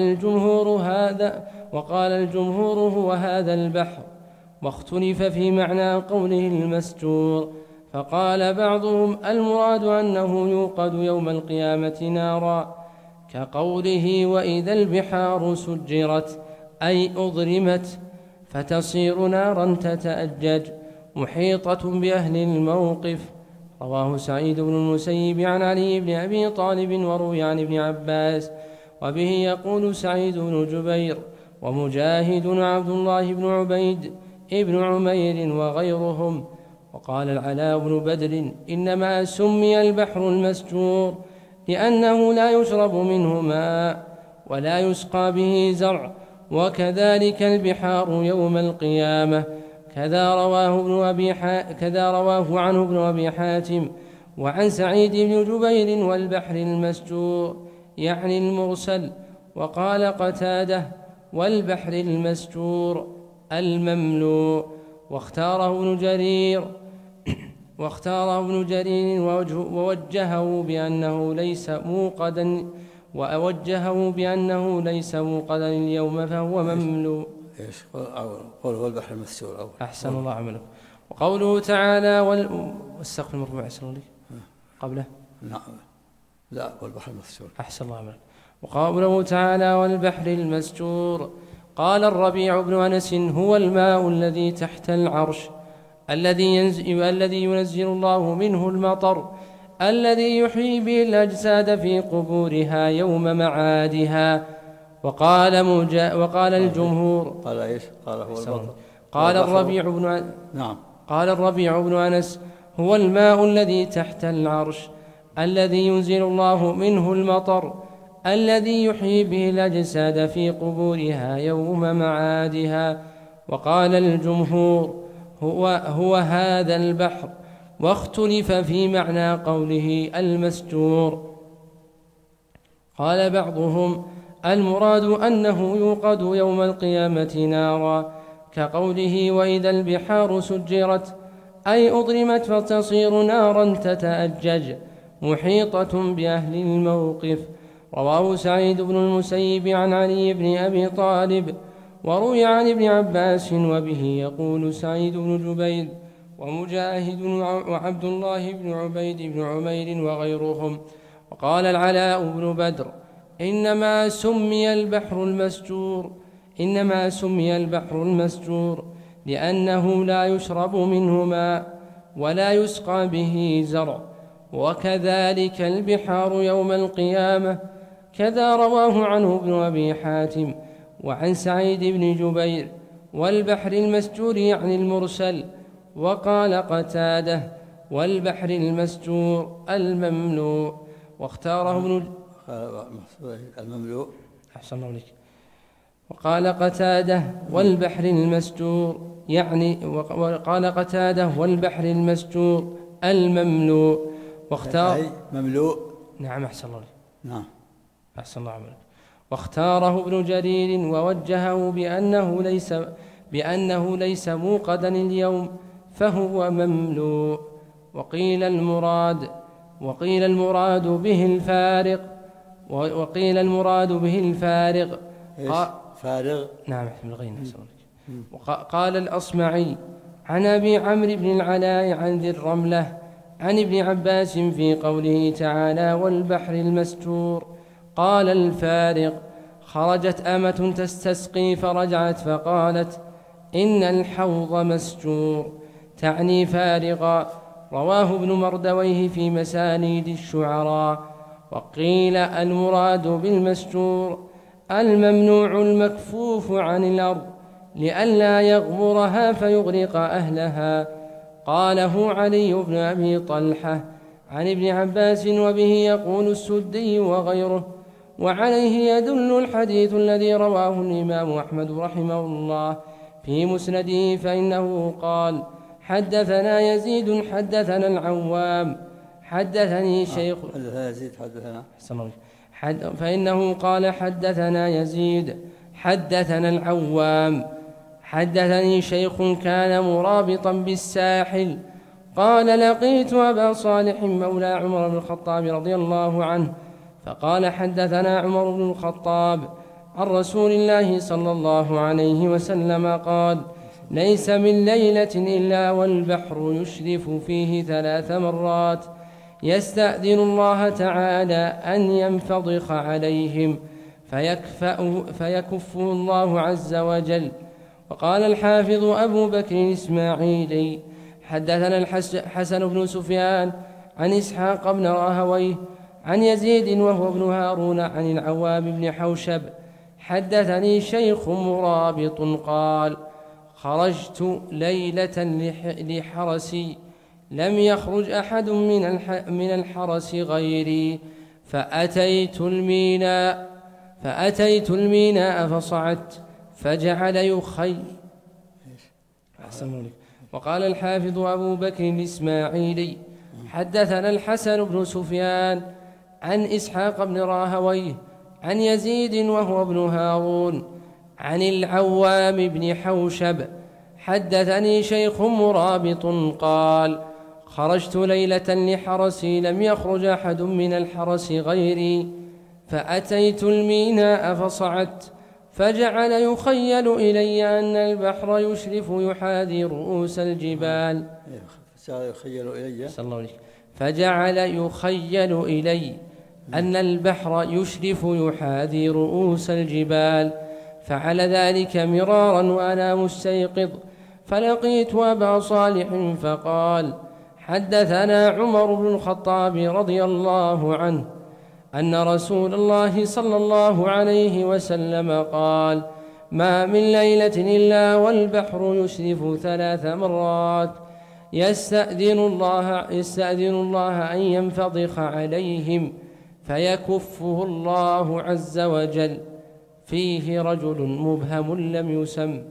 الجمهور هو هذا البحر، واختلف في معنى قوله المسجور، فقال بعضهم المراد أنه يوقد يوم القيامة نارا، كقوله وإذا البحار سجرت أي أضرمت فتصير نارا تتأجج محيطة بأهل الموقف. رواه سعيد بن المسيب عن علي بن أبي طالب وروي عن ابن عباس، وبه يقول سعيد بن جبير ومجاهد وعبد الله بن عبيد ابن عمير وغيرهم. وقال العلاء بن بدر إنما سمي البحر المسجور لأنه لا يشرب منه ماء ولا يسقى به زرع، وكذلك البحار يوم القيامة. كذا رواه عنه ابن أبي حاتم وعن سعيد بن جبير والبحر المسجور يعني المرسل. وقال قتادة والبحر المسجور المملوء. واختاره ابن جرير ووجهه بأنه ليس موقدا اليوم فهو مملوء. ايش قوله البحر المسجور أول. أحسن الله عملك. وقوله تعالى والسقف المرفوع أحسن الله قبله. نعم لا والبحر المسجور. أحسن الله عملك. وقوله تعالى والبحر المسجور. قال الربيع بن أنس هو الماء الذي تحت العرش الذي ينزل الله منه المطر الذي يحيي به الأجساد في قبورها يوم معادها. وقال الجمهور قال ايش؟ قال هو المطر. قال الربيع بن أنس هو الماء الذي تحت العرش الذي ينزل الله منه المطر الذي يحيي به الأجساد في قبورها يوم معادها. وقال الجمهور هو هذا البحر، واختلف في معنى قوله المسجور. قال بعضهم المراد أنه يوقد يوم القيامة نارا، كقوله وإذا البحار سجرت أي أضرمت فتصير نارا تتأجج محيطة بأهل الموقف. رواه سعيد بن المسيب عن علي بن أبي طالب وروي عن ابن عباس، وبه يقول سعيد بن جبير ومجاهد وعبد الله بن عبيد بن عمير وغيرهم. وقال العلاء بن بدر إنما سمي البحر المسجور لأنه لا يشرب منه ماء ولا يسقى به زرع، وكذلك البحار يوم القيامة. كذا رواه عنه ابن أبي حاتم وعن سعيد بن جبير والبحر المسجور يعني المرسل. وقال قتادة والبحر المسجور المملوء. واختاره المملوء. أحسن الله عليك. وقال قتادة والبحر المسجور يعني وقال قتادة والبحر المسجور المملوء. واختار مملوء. نعم أحسن الله عليك. نعم أحسن الله عملك. واختاره ابن جرير ووجهه بأنه ليس موقدا اليوم فهو مملوء. وقيل المراد به الفارغ. فارغ. نعم قال الأصمعي عن أبي عمرو بن العلاء عن ذي الرملة عن ابن عباس في قوله تعالى والبحر المسجور قال الفارغ خرجت أمة تستسقي فرجعت فقالت إن الحوض مسجور تعني فارغا. رواه ابن مردويه في مسانيد الشعراء. وقيل المراد بالمسجور الممنوع المكفوف عن الأرض لئلا يغمرها فيغرق أهلها. قاله علي بن أبي طلحة عن ابن عباس، وبه يقول السدي وغيره. وعليه يدل الحديث الذي رواه الإمام أحمد رحمه الله في مسنده، فإنه قال حدثنا يزيد حدثنا العوام حدثني شيخ فإنه قال حدثنا يزيد حدثنا العوام حدثني شيخ كان مرابطا بالساحل قال لقيت أبا صالح مولى عمر بن الخطاب رضي الله عنه فقال حدثنا عمر بن الخطاب عن رسول الله صلى الله عليه وسلم قال ليس من ليلة إلا والبحر يشرف فيه 3 مرات يستأذن الله تعالى أن ينفضخ عليهم فيكفه الله عز وجل. وقال الحافظ أبو بكر الإسماعيلي حدثنا الحسن بن سفيان عن إسحاق بن راهويه عن يزيد وهو ابن هارون عن العوام بن حوشب حدثني شيخ مرابط قال خرجت ليلة لحرسي لم يخرج أحد من الحرس غيري فأتيت الميناء فصعدت فجعل يخي. وقال الحافظ أبو بكر الإسماعيلي حدثنا الحسن بن سفيان عن إسحاق بن راهويه عن يزيد وهو ابن هارون عن العوام بن حوشب حدثني شيخ مرابط قال خرجت ليلة لحرسي لم يخرج أحد من الحرس غيري فأتيت الميناء فصعدت فجعل يخيل إلي أن البحر يشرف يحاذي رؤوس الجبال. فجعل يخيل إلي أن البحر يشرف يحاذي رؤوس الجبال فعل ذلك مرارا وأنا مستيقظ فلقيت أبا صالح فقال حدثنا عمر بن الخطاب رضي الله عنه أن رسول الله صلى الله عليه وسلم قال ما من ليلة إلا والبحر يشرف 3 مرات يستأذن الله أن ينفضخ عليهم فيكفه الله عز وجل فيه رجل مبهم لم يسم.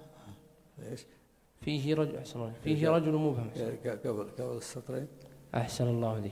فيه رجل مبهم قبل السطرين. أحسن الله عليك.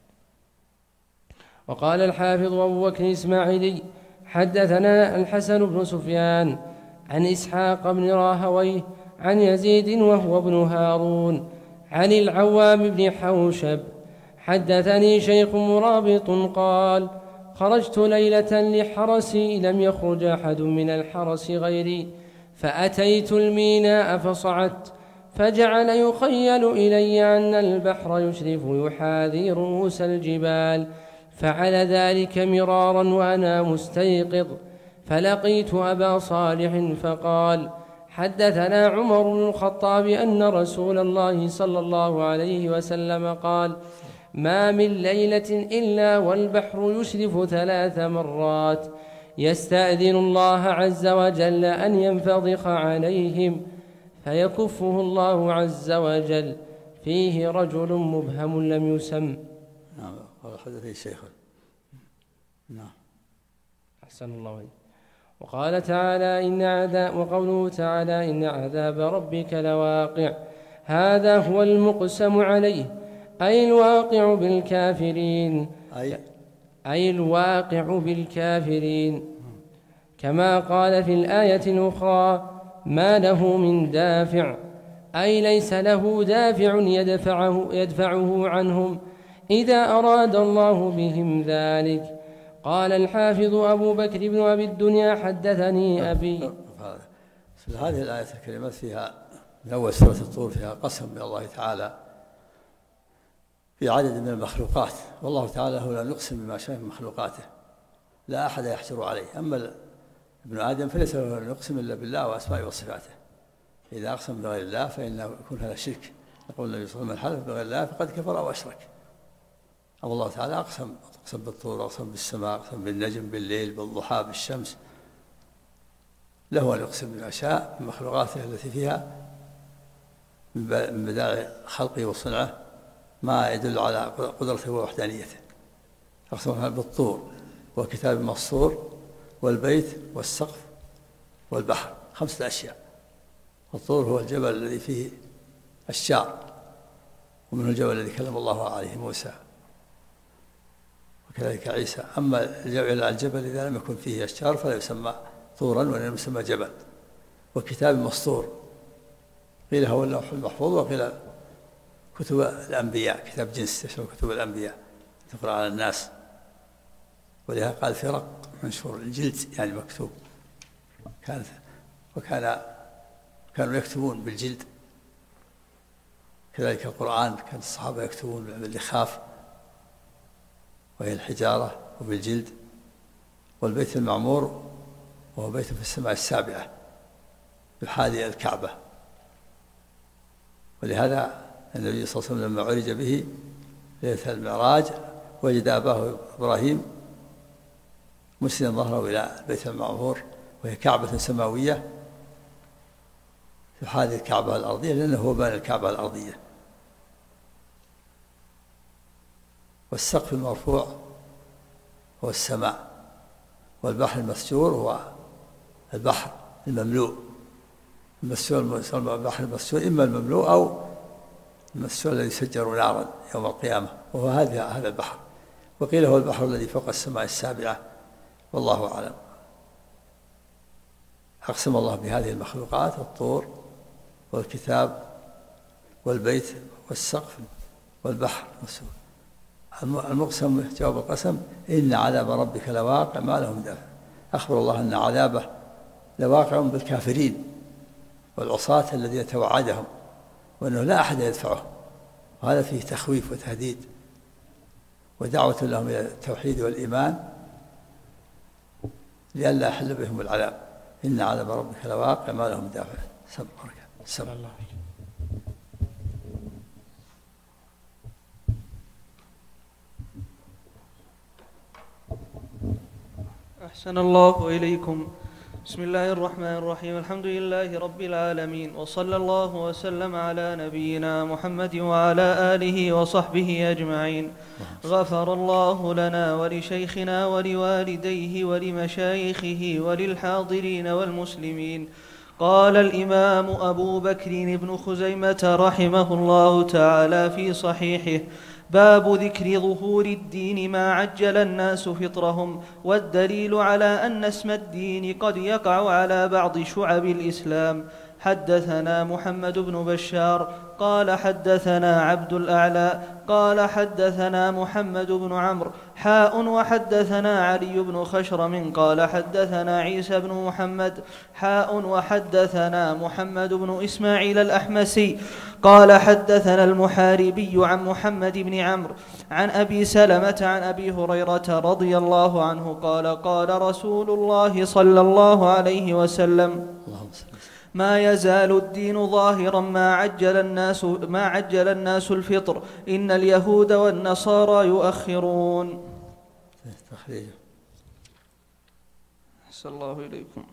وقال الحافظ أبو بكر الإسماعيلي حدثنا الحسن بن سفيان عن إسحاق بن راهويه عن يزيد وهو ابن هارون عن العوام بن حوشب حدثني شيخ مرابط قال خرجت ليلة لحرسي لم يخرج أحد من الحرس غيري فأتيت الميناء فصعدت فجعل يخيل إلي أن البحر يشرف يحاذي رؤوس الجبال فعل ذلك مرارا وأنا مستيقظ فلقيت أبا صالح فقال حدثنا عمر بن الخطاب أن رسول الله صلى الله عليه وسلم قال ما من ليلة إلا والبحر يشرف 3 مرات يستأذن الله عز وجل أن ينفضخ عليهم فيكفه الله عز وجل فيه رجل مبهم لم يسم. نعم. قال حدثني شيخ. نعم. أحسن الله عليك. وقال تعالى وقوله تعالى إن عذاب ربك لواقع هذا هو المقسم عليه أي الواقع بالكافرين أي الواقع بالكافرين كما قال في الآية الأخرى ما له من دافع أي ليس له دافع يدفعه عنهم إذا أراد الله بهم ذلك. قال الحافظ أبو بكر بن أبي الدنيا حدثني أبي. هذه الآية الكريمات فيها من أول سورة الطور فيها قسم من الله تعالى في عدد من المخلوقات والله تعالى هو لا نقسم بما شاء من مخلوقاته لا أحد يحجر عليه أما ابن آدم فليس له أن يقسم إلا بالله وأسمائه وصفاته إذا أقسم بغير الله فإنه يكون هذا شرك يقول النبي صلى الله عليه وسلم من حلف بغير الله فقد كفر أو أشرك. أما الله تعالى أقسم بالطور أقسم بالسماء أقسم بالنجم بالليل بالضحى بالشمس له أن يقسم بما شاء من مخلوقاته التي فيها من بدائع خلقه وصنعه ما يدل على قدرته ووحدانيته. أقسم بالطور وكتاب مسطور والبيت والسقف والبحر 5 أشياء. الطور هو الجبل الذي فيه الشعر ومنه الجبل الذي كلم الله عليه موسى وكذلك عيسى. أما الجبل إذا لم يكن فيه أشجار فلا يسمى طورا ولا يسمى جبل. وكتاب مسطور قيل هو اللوح المحفوظ وقيل كتب الأنبياء كتاب جنس تشمل كتب الأنبياء تقرأ على الناس ولها قال فرق منشور الجلد يعني مكتوب وكان كانوا يكتبون بالجلد، كذلك القرآن كان الصحابة يكتبون باللخاف وهي الحجارة وبالجلد. والبيت المعمور وهو بيت في السماء السابعة يحاذي الكعبة، ولهذا النبي صلى الله عليه وسلم لما عرج به ليلة المعراج وجد أباه إبراهيم مسندا ظهره إلى البيت المعمور، وهي كعبة سماوية تحاذي الكعبة الأرضية، لأنه هو بنى الكعبة الأرضية. والسقف المرفوع هو السماء، والبحر المسجور هو البحر المملوء. البحر المسجور إما المملوء أو المسجور الذي سجر نارا يوم القيامة، وهو هذا البحر. وقيل هو البحر الذي فوق السماء السابعة، والله أعلم. أقسم الله بهذه المخلوقات: الطور والكتاب والبيت والسقف والبحر المسجور. المقسم جواب القسم: إن عذاب ربك لواقع ما له من دافع. أخبر الله أن عذابه لواقع بالكافرين والعصاة الذين توعدهم، وأنه لا أحد يدفعه، وهذا فيه تخويف وتهديد ودعوة لهم إلى التوحيد والإيمان لئلا يحل بهم العذاب. إن عذاب ربك لواقع ما له من دافع. سبحانك الله. أحسن الله إليكم. بسم الله الرحمن الرحيم. الحمد لله رب العالمين، وصلى الله وسلم على نبينا محمد وعلى آله وصحبه أجمعين. غفر الله لنا ولشيخنا ولوالديه ولمشايخه وللحاضرين والمسلمين. قال الإمام أبو بكر بن خزيمة رحمه الله تعالى في صحيحه: باب ذكر ظهور الدين ما عجل الناس فطرهم، والدليل على أن اسم الدين قد يقع على بعض شعب الإسلام. حدثنا محمد بن بشار قال حدثنا عبد الأعلى قال حدثنا محمد بن عمرو وحدثنا علي بن خشرم قال حدثنا عيسى بن محمد وحدثنا محمد بن إسماعيل الأحمسي قال حدثنا المحاربي عن محمد بن عمرو عن أبي سلمة عن أبي هريرة رضي الله عنه قال: قال رسول الله صلى الله عليه وسلم: ما يزال الدين ظاهرا ما عجل الناس الفطر، إن اليهود والنصارى يؤخرون. أحسن الله إليكم.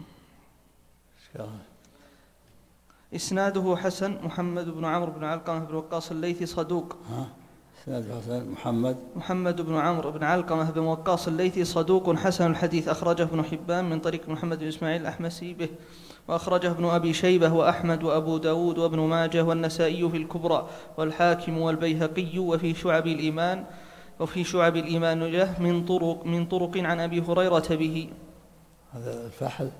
إسناده حسن. محمد بن عمرو بن علقمة بن وقاص الليثي صدوق. إسناده حسن. محمد بن عمرو بن علقمة بن وقاص الليثي صدوق حسن الحديث، أخرجه ابن حبان من طريق محمد بن إسماعيل الأحمسي به، وأخرجه ابن أبي شيبة وأحمد وأبو داود وابن ماجه والنسائي في الكبرى والحاكم والبيهقي وفي شعب الإيمان له من طرق عن أبي هريرة به. هذا الفاحل.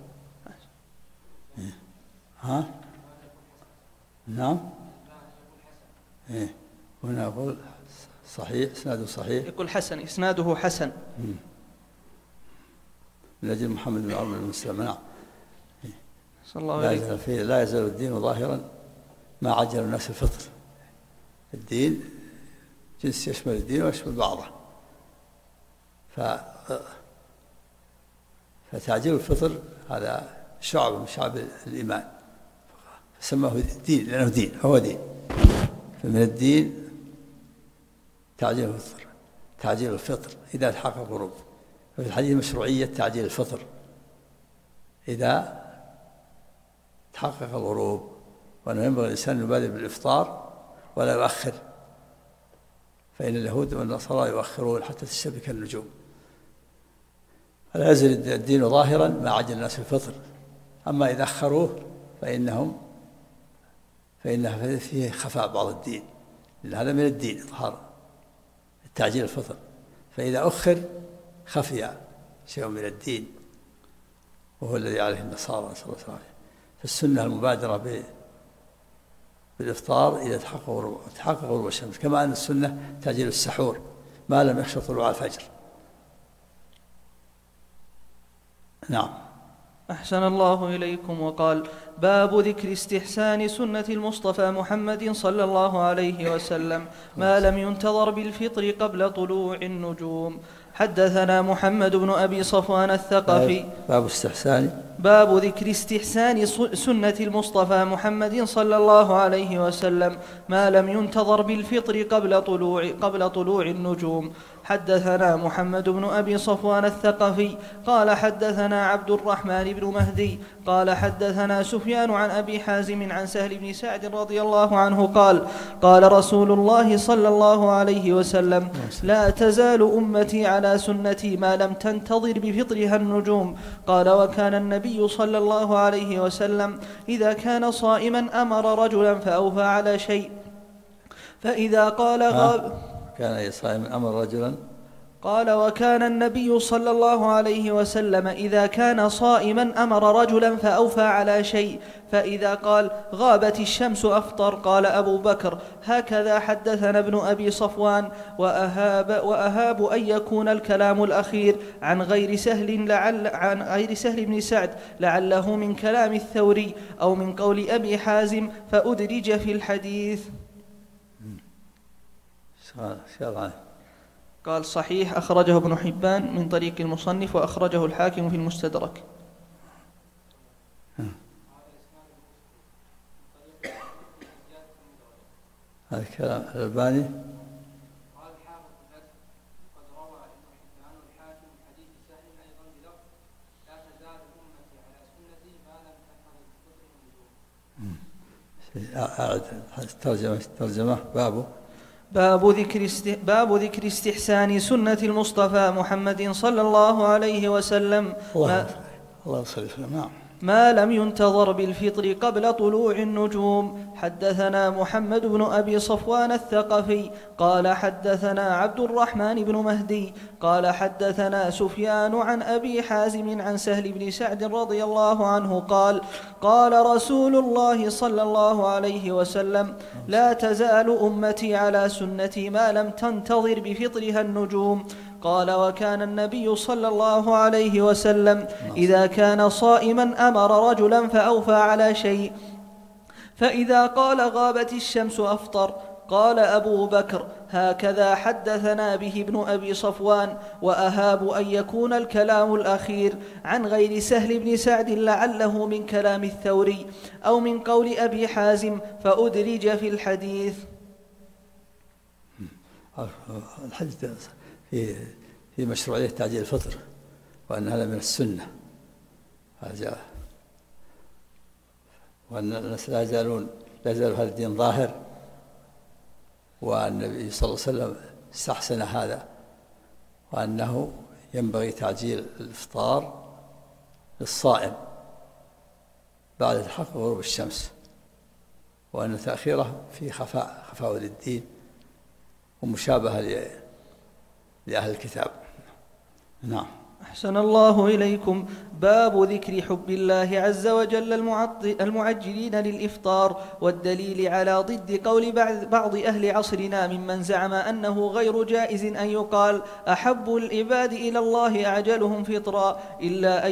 نعم. هنا أقول صحيح، إسناده صحيح. يقول حسن، إسناده حسن. من أجل محمد بن عمرو بن مسلم. نعم. لا يزال الدين ظاهرا ما عجل الناس الفطر. الدين جنس يشمل الدين ويشمل بعضه، فتعجيل الفطر هذا شعب من شعب الإيمان، فسماه الدين لأنه دين، هو دين. فمن الدين تعجيل الفطر إذا تحقق الغروب. ففي الحديث مشروعية تعجيل الفطر إذا تحقق الغروب، وأنه ينبغي الإنسان أن يبادر بالإفطار ولا يؤخر، فإن اليهود والنصارى يؤخرون حتى تشتبك النجوم. فلا يزال الدين ظاهرا ما عجل الناس الفطر، أما إذا أخروه فإنه فيه خفاء بعض الدين، لأن هذا من الدين إظهار التعجيل الفطر. فإذا أخر خفي شيء من الدين، وهو الذي عليه النصارى نسأل الله العافية. فالسنة المبادرة بالإفطار إذا تحقق غروب الشمس، كما أن السنة تعجيل السحور ما لم يخشى طلوع الفجر. نعم. أحسن الله إليكم. وقال: باب ذكر استحسان سنة المصطفى محمد صلى الله عليه وسلم ما لم ينتظر بالفطر قبل طلوع النجوم. حدثنا محمد بن أبي صفوان الثقفي. باب ذكر استحسان سنة المصطفى محمد صلى الله عليه وسلم ما لم ينتظر بالفطر قبل طلوع النجوم. حدثنا محمد بن أبي صفوان الثقفي قال حدثنا عبد الرحمن بن مهدي قال حدثنا سفيان عن أبي حازم عن سهل بن سعد رضي الله عنه قال: قال رسول الله صلى الله عليه وسلم: لا تزال أمتي على سنتي ما لم تنتظر بفطرها النجوم. قال: وكان النبي صلى الله عليه وسلم إذا كان صائما أمر رجلا فأوفى على شيء فإذا قال كان صائما أمر رجلا. قال: وكان النبي صلى الله عليه وسلم إذا كان صائما أمر رجلا فأوفى على شيء فإذا قال: غابت الشمس أفطر. قال أبو بكر: هكذا حدثنا ابن أبي صفوان وأهاب أن يكون الكلام الأخير عن غير سهل بن سعد لعله من كلام الثوري أو من قول أبي حازم فأدرج في الحديث. قال: صحيح، أخرجه ابن حبان من طريق المصنف وأخرجه الحاكم في المستدرك. هذا كلام الألباني. قال الحافظ قد روى ابن حبان والحاكم حديث سهل أيضا بلفظ: لا تزال أمتي على سنتي ما لم تنتظر بفطر النجوم. ترجمة باب ذكر استحسان سنة المصطفى محمد صلى الله عليه وسلم الله صلى الله ما لم ينتظر بالفطر قبل طلوع النجوم. حدثنا محمد بن أبي صفوان الثقفي قال حدثنا عبد الرحمن بن مهدي قال حدثنا سفيان عن أبي حازم عن سهل بن سعد رضي الله عنه قال: قال رسول الله صلى الله عليه وسلم: لا تزال أمتي على سنتي ما لم تنتظر بفطرها النجوم. قال: وكان النبي صلى الله عليه وسلم إذا كان صائما أمر رجلا فأوفى على شيء فإذا قال: غابت الشمس أفطر. قال أبو بكر: هكذا حدثنا به ابن أبي صفوان وأهاب أن يكون الكلام الأخير عن غير سهل بن سعد لعله من كلام الثوري أو من قول أبي حازم فأدرج في الحديث. الحديث في مشروعية تعجيل الفطر وأن هذا من السنة، هذا وأن الناس لا يزال هذا الدين ظاهر، والنبي صلى الله عليه وسلم استحسن هذا، وأنه ينبغي تعجيل الإفطار للصائم بعد تحقق غروب الشمس، وأن تأخيره في خفاء للدين ومشابهة لأهل الكتاب. نعم. أحسن الله إليكم. باب ذكر حب الله عز وجل المعجلين للإفطار، والدليل على ضد قول بعض أهل عصرنا ممن زعم أنه غير جائز أن يقال أحب العباد إلى الله أعجلهم فطرا إلا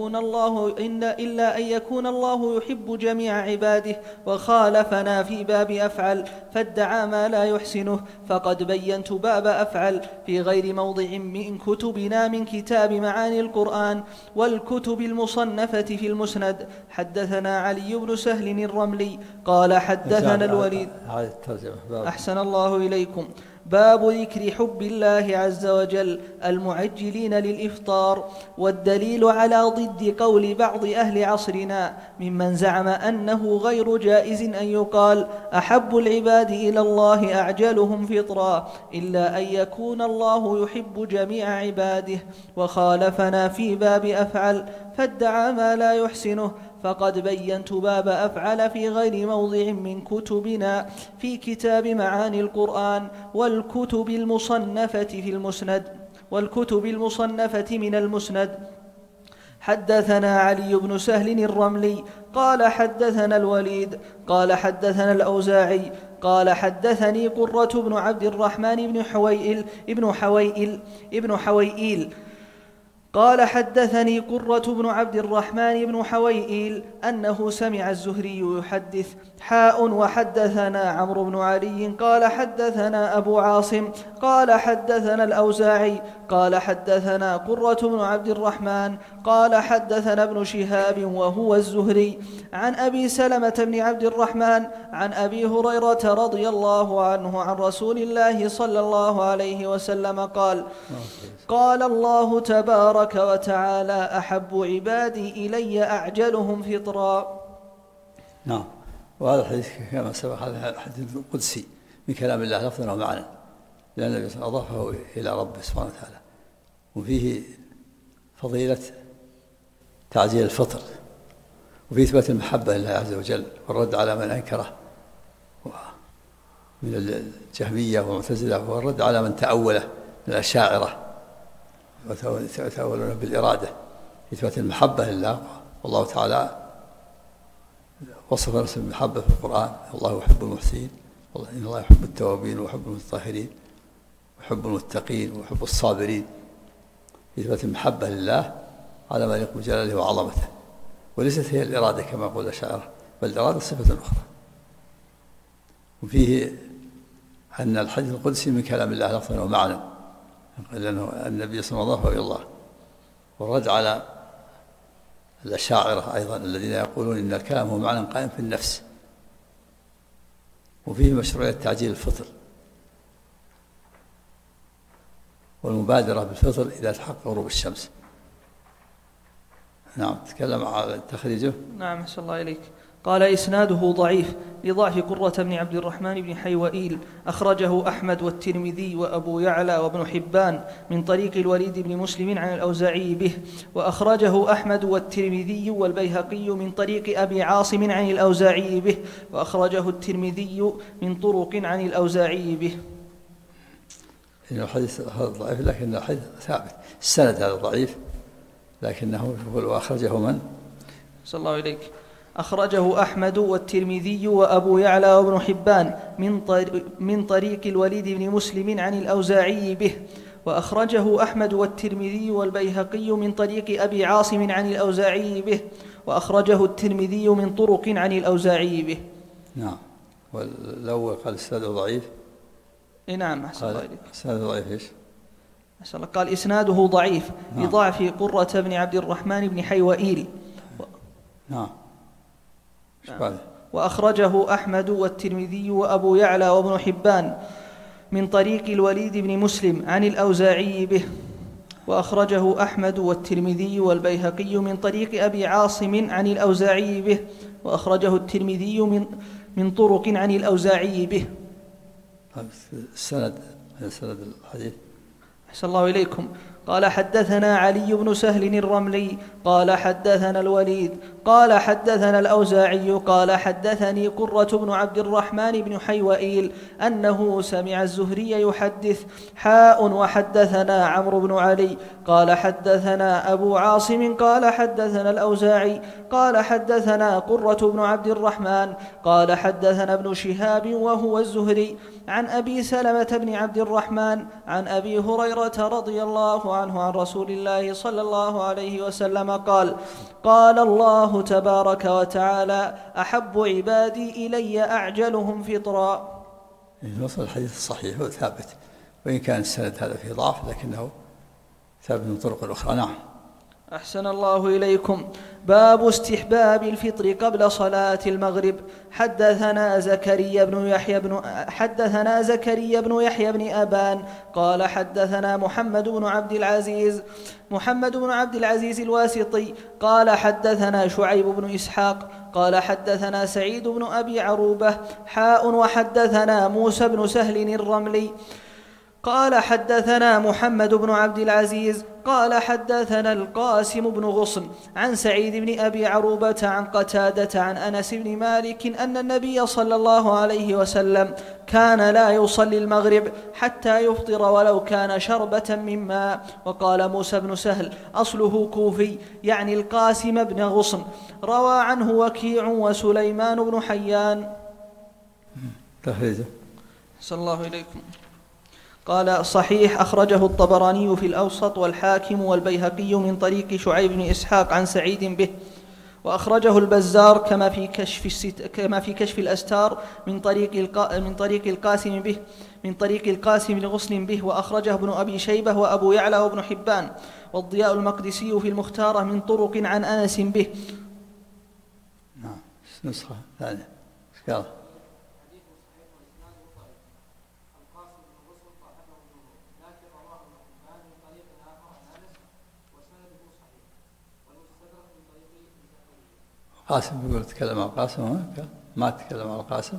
أن يكون الله يحب جميع عباده، وخالفنا في باب أفعل فادعى ما لا يحسنه، فقد بينت باب أفعل في غير موضع من كتبنا من كتاب معاني القرآن والكتب المصنفة في المسند. حدثنا علي بن سهل الرملي قال حدثنا الوليد. أحسن الله إليكم. باب ذكر حب الله عز وجل المعجلين للإفطار، والدليل على ضد قول بعض أهل عصرنا ممن زعم أنه غير جائز أن يقال أحب العباد إلى الله أعجلهم فطرا إلا أن يكون الله يحب جميع عباده، وخالفنا في باب أفعل فادعى ما لا يحسنه، فقد بينت باب أفعل في غير موضع من كتبنا في كتاب معاني القرآن والكتب المصنفة من المسند. حدثنا علي بن سهل الرملي قال حدثنا الوليد قال حدثنا الأوزاعي قال حدثني قرة بن عبد الرحمن بن حويئيل قال حدثني قرة بن عبد الرحمن بن حويئيل أنه سمع الزهري يحدث وحدثنا عمرو بن علي قال حدثنا أبو عاصم قال حدثنا الأوزاعي قال حدثنا قرة بن عبد الرحمن قال حدثنا ابن شهاب وهو الزهري عن أبي سلمة بن عبد الرحمن عن أبي هريرة رضي الله عنه عن رسول الله صلى الله عليه وسلم قال الله تبارك وتعالى أحب عبادي إلي أعجلهم فطرا. نعم. وهذا الحديث كما سبق هذا الحديث القدسي من كلام الله لفظا ومعنى، لأن النبي صلى الله عليه وسلم أضافه إلى ربه سبحانه وتعالى، وفيه فضيلة تعجيل الفطر، وفيه إثبات المحبة لله عز وجل والرد على من أنكره من الجهمية والمعتزلة، والرد على من تأوله من الأشاعرة وتأولون بالإرادة. إثبات المحبة لله، والله تعالى وصف نفسه بالمحبة في القرآن: الله يحب المحسنين، إن الله يحب التوابين ويحب المتطهرين ويحب المتقين ويحب الصابرين. إثبات المحبة لله على ما يليق بجلاله وعظمته، وليست هي الإرادة كما يقول الأشاعرة، بل الإرادة صفة أخرى. وفيه أن الحديث القدسي من كلام الله لفظا ومعنى، لأنه النبي صلى الله عليه وسلم، والرد على الأشاعرة أيضا الذين يقولون إن الكلام هو معنى قائم في النفس. وفيه مشروعية تعجيل الفطر والمبادرة بالفطر إذا تحقق غروب الشمس. نعم. تكلم على تخريجه. نعم، أحسن الله إليك. قال إسناده ضعيف لضعف قرة بن عبد الرحمن بن حيوئيل، أخرجه أحمد والترمذي وأبو يعلى وابن حبان من طريق الوليد بن مسلم عن الأوزاعي به، وأخرجه أحمد والترمذي والبيهقي من طريق أبي عاصم عن الأوزاعي به، وأخرجه الترمذي من طرق عن الأوزاعي به. إن الحديث هذا ضعيف، لكن الحديث ثابت، السند هذا ضعيف، لكنه يقول وأخرجه من؟ صلى الله عليك. أخرجه أحمد والترمذي وأبو يعلى وابن حبان من طريق الوليد بن مسلم عن الأوزاعي به، وأخرجه أحمد والترمذي والبيهقي من طريق أبي عاصم عن الأوزاعي به، وأخرجه الترمذي من طرق عن الأوزاعي به. نعم. والأول قال إسناده ضعيف. نعم، أحسن الله إليك. إسناده ضعيف إيش؟ قال إسناده ضعيف لضعف قرة بن عبد الرحمن بن حيوئيل. نعم. وأخرجه أحمد والترمذي وأبو يعلى وابن حبان من طريق الوليد بن مسلم عن الأوزاعي به، وأخرجه أحمد والترمذي والبيهقي من طريق أبي عاصم عن الأوزاعي به، وأخرجه الترمذي من طرق عن الأوزاعي به. السند الحديث. أحسن الله إليكم. قال حدثنا علي بن سهل الرملي قال حدثنا الوليد قال حدثنا الأوزاعي قال حدثني قرة بن عبد الرحمن بن حيوئيل أنه سمع الزهري يحدث وحدثنا عمرو بن علي قال حدثنا أبو عاصم قال حدثنا الأوزاعي قال حدثنا قرة بن عبد الرحمن قال حدثنا ابن شهاب وهو الزهري عن أبي سلمة بن عبد الرحمن عن أبي هريرة رضي الله عنه عن رسول الله صلى الله عليه وسلم قال الله تبارك وتعالى أحب عبادي إلي أعجلهم فطرا. وصل الحديث الصحيح وثابت، وإن كان السند هذا فيه ضعف لكنه ثابت من طرق أخرى. نعم. أحسن الله إليكم. باب استحباب الفطر قبل صلاة المغرب. حدثنا زكريا بن يحيى بن أبان قال حدثنا محمد بن عبد العزيز الواسطي قال حدثنا شعيب بن إسحاق قال حدثنا سعيد بن أبي عروبة وحدثنا موسى بن سهل الرملي قال حدثنا محمد بن عبد العزيز قال حدثنا القاسم بن غصن عن سعيد بن أبي عروبة عن قتادة عن أنس بن مالك أن النبي صلى الله عليه وسلم كان لا يصلي المغرب حتى يفطر ولو كان شربة من ماء. وقال موسى بن سهل أصله كوفي يعني القاسم بن غصن، روى عنه وكيع وسليمان بن حيان. تخريجه. صلى الله إليكم. قال صحيح، أخرجه الطبراني في الأوسط والحاكم والبيهقي من طريق شعيب بن إسحاق عن سعيد به، وأخرجه البزار كما في كشف الأستار من طريق القاسم بن غصن به، وأخرجه ابن أبي شيبة وأبو يعلى وابن حبان، والضياء المقدسي في المختارة من طرق عن أنس به. نعم. نسخة ثانية قال قاسم يقول تكلم عن القاسم هنا، ما تكلم عن القاسم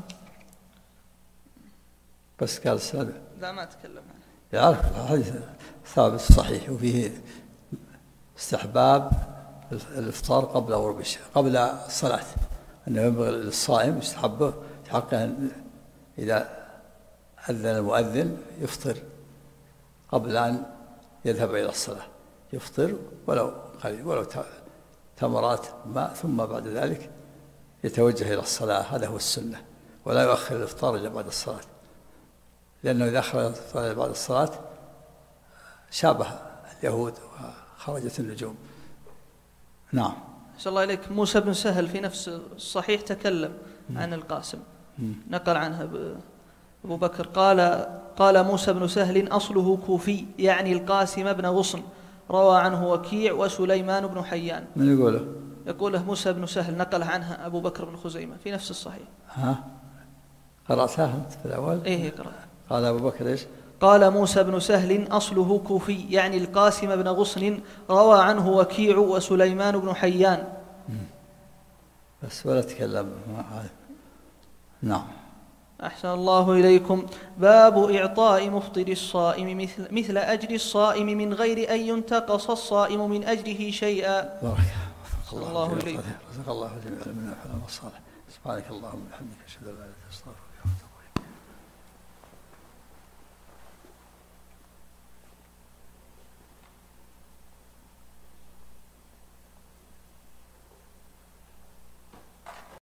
بس قال السادة لا ما تكلم عنه. يعرف الحديث ثابت صحيح، وفيه استحباب الإفطار قبل غروب الشمس قبل الصلاة، أنه ينبغي للصائم يستحبه حقا إذا أذن المؤذن يفطر قبل أن يذهب إلى الصلاة، يفطر ولو قليل ولو تمرات ماء، ثم بعد ذلك يتوجه إلى الصلاة. هذا هو السنة، ولا يؤخر الإفطار إلا بعد الصلاة، لأنه إذا أخر الإفطار إلا بعد الصلاة شابه اليهود وخرجت النجوم. نعم. أحسن الله إليك. موسى بن سهل في نفس الصحيح تكلم عن القاسم، نقل عنها أبو بكر قال موسى بن سهل أصله كوفي، يعني القاسم بن غصن، روى عنه وكيع وسليمان بن حيان. من يقوله؟ يقوله موسى بن سهل، نقل عنها أبو بكر بن خزيمة في نفس الصحيح. قرأتها أنت في الأول؟ إيه قرأت. قال أبو بكر إيش؟ قال موسى بن سهل أصله كوفي، يعني القاسم بن غصن، روى عنه وكيع وسليمان بن حيان. بس ولا تكلم. نعم. أحسن الله إليكم. باب إعطاء مفطر الصائم مثل أجر الصائم من غير أن ينتقص الصائم من أجره شيئا. بارك الله إليكم. رزق الله جميعا من الحلال والصالح. سبحانك اللهم وبحمدك أشهد أن لا إله إلا أنت أستغفرك.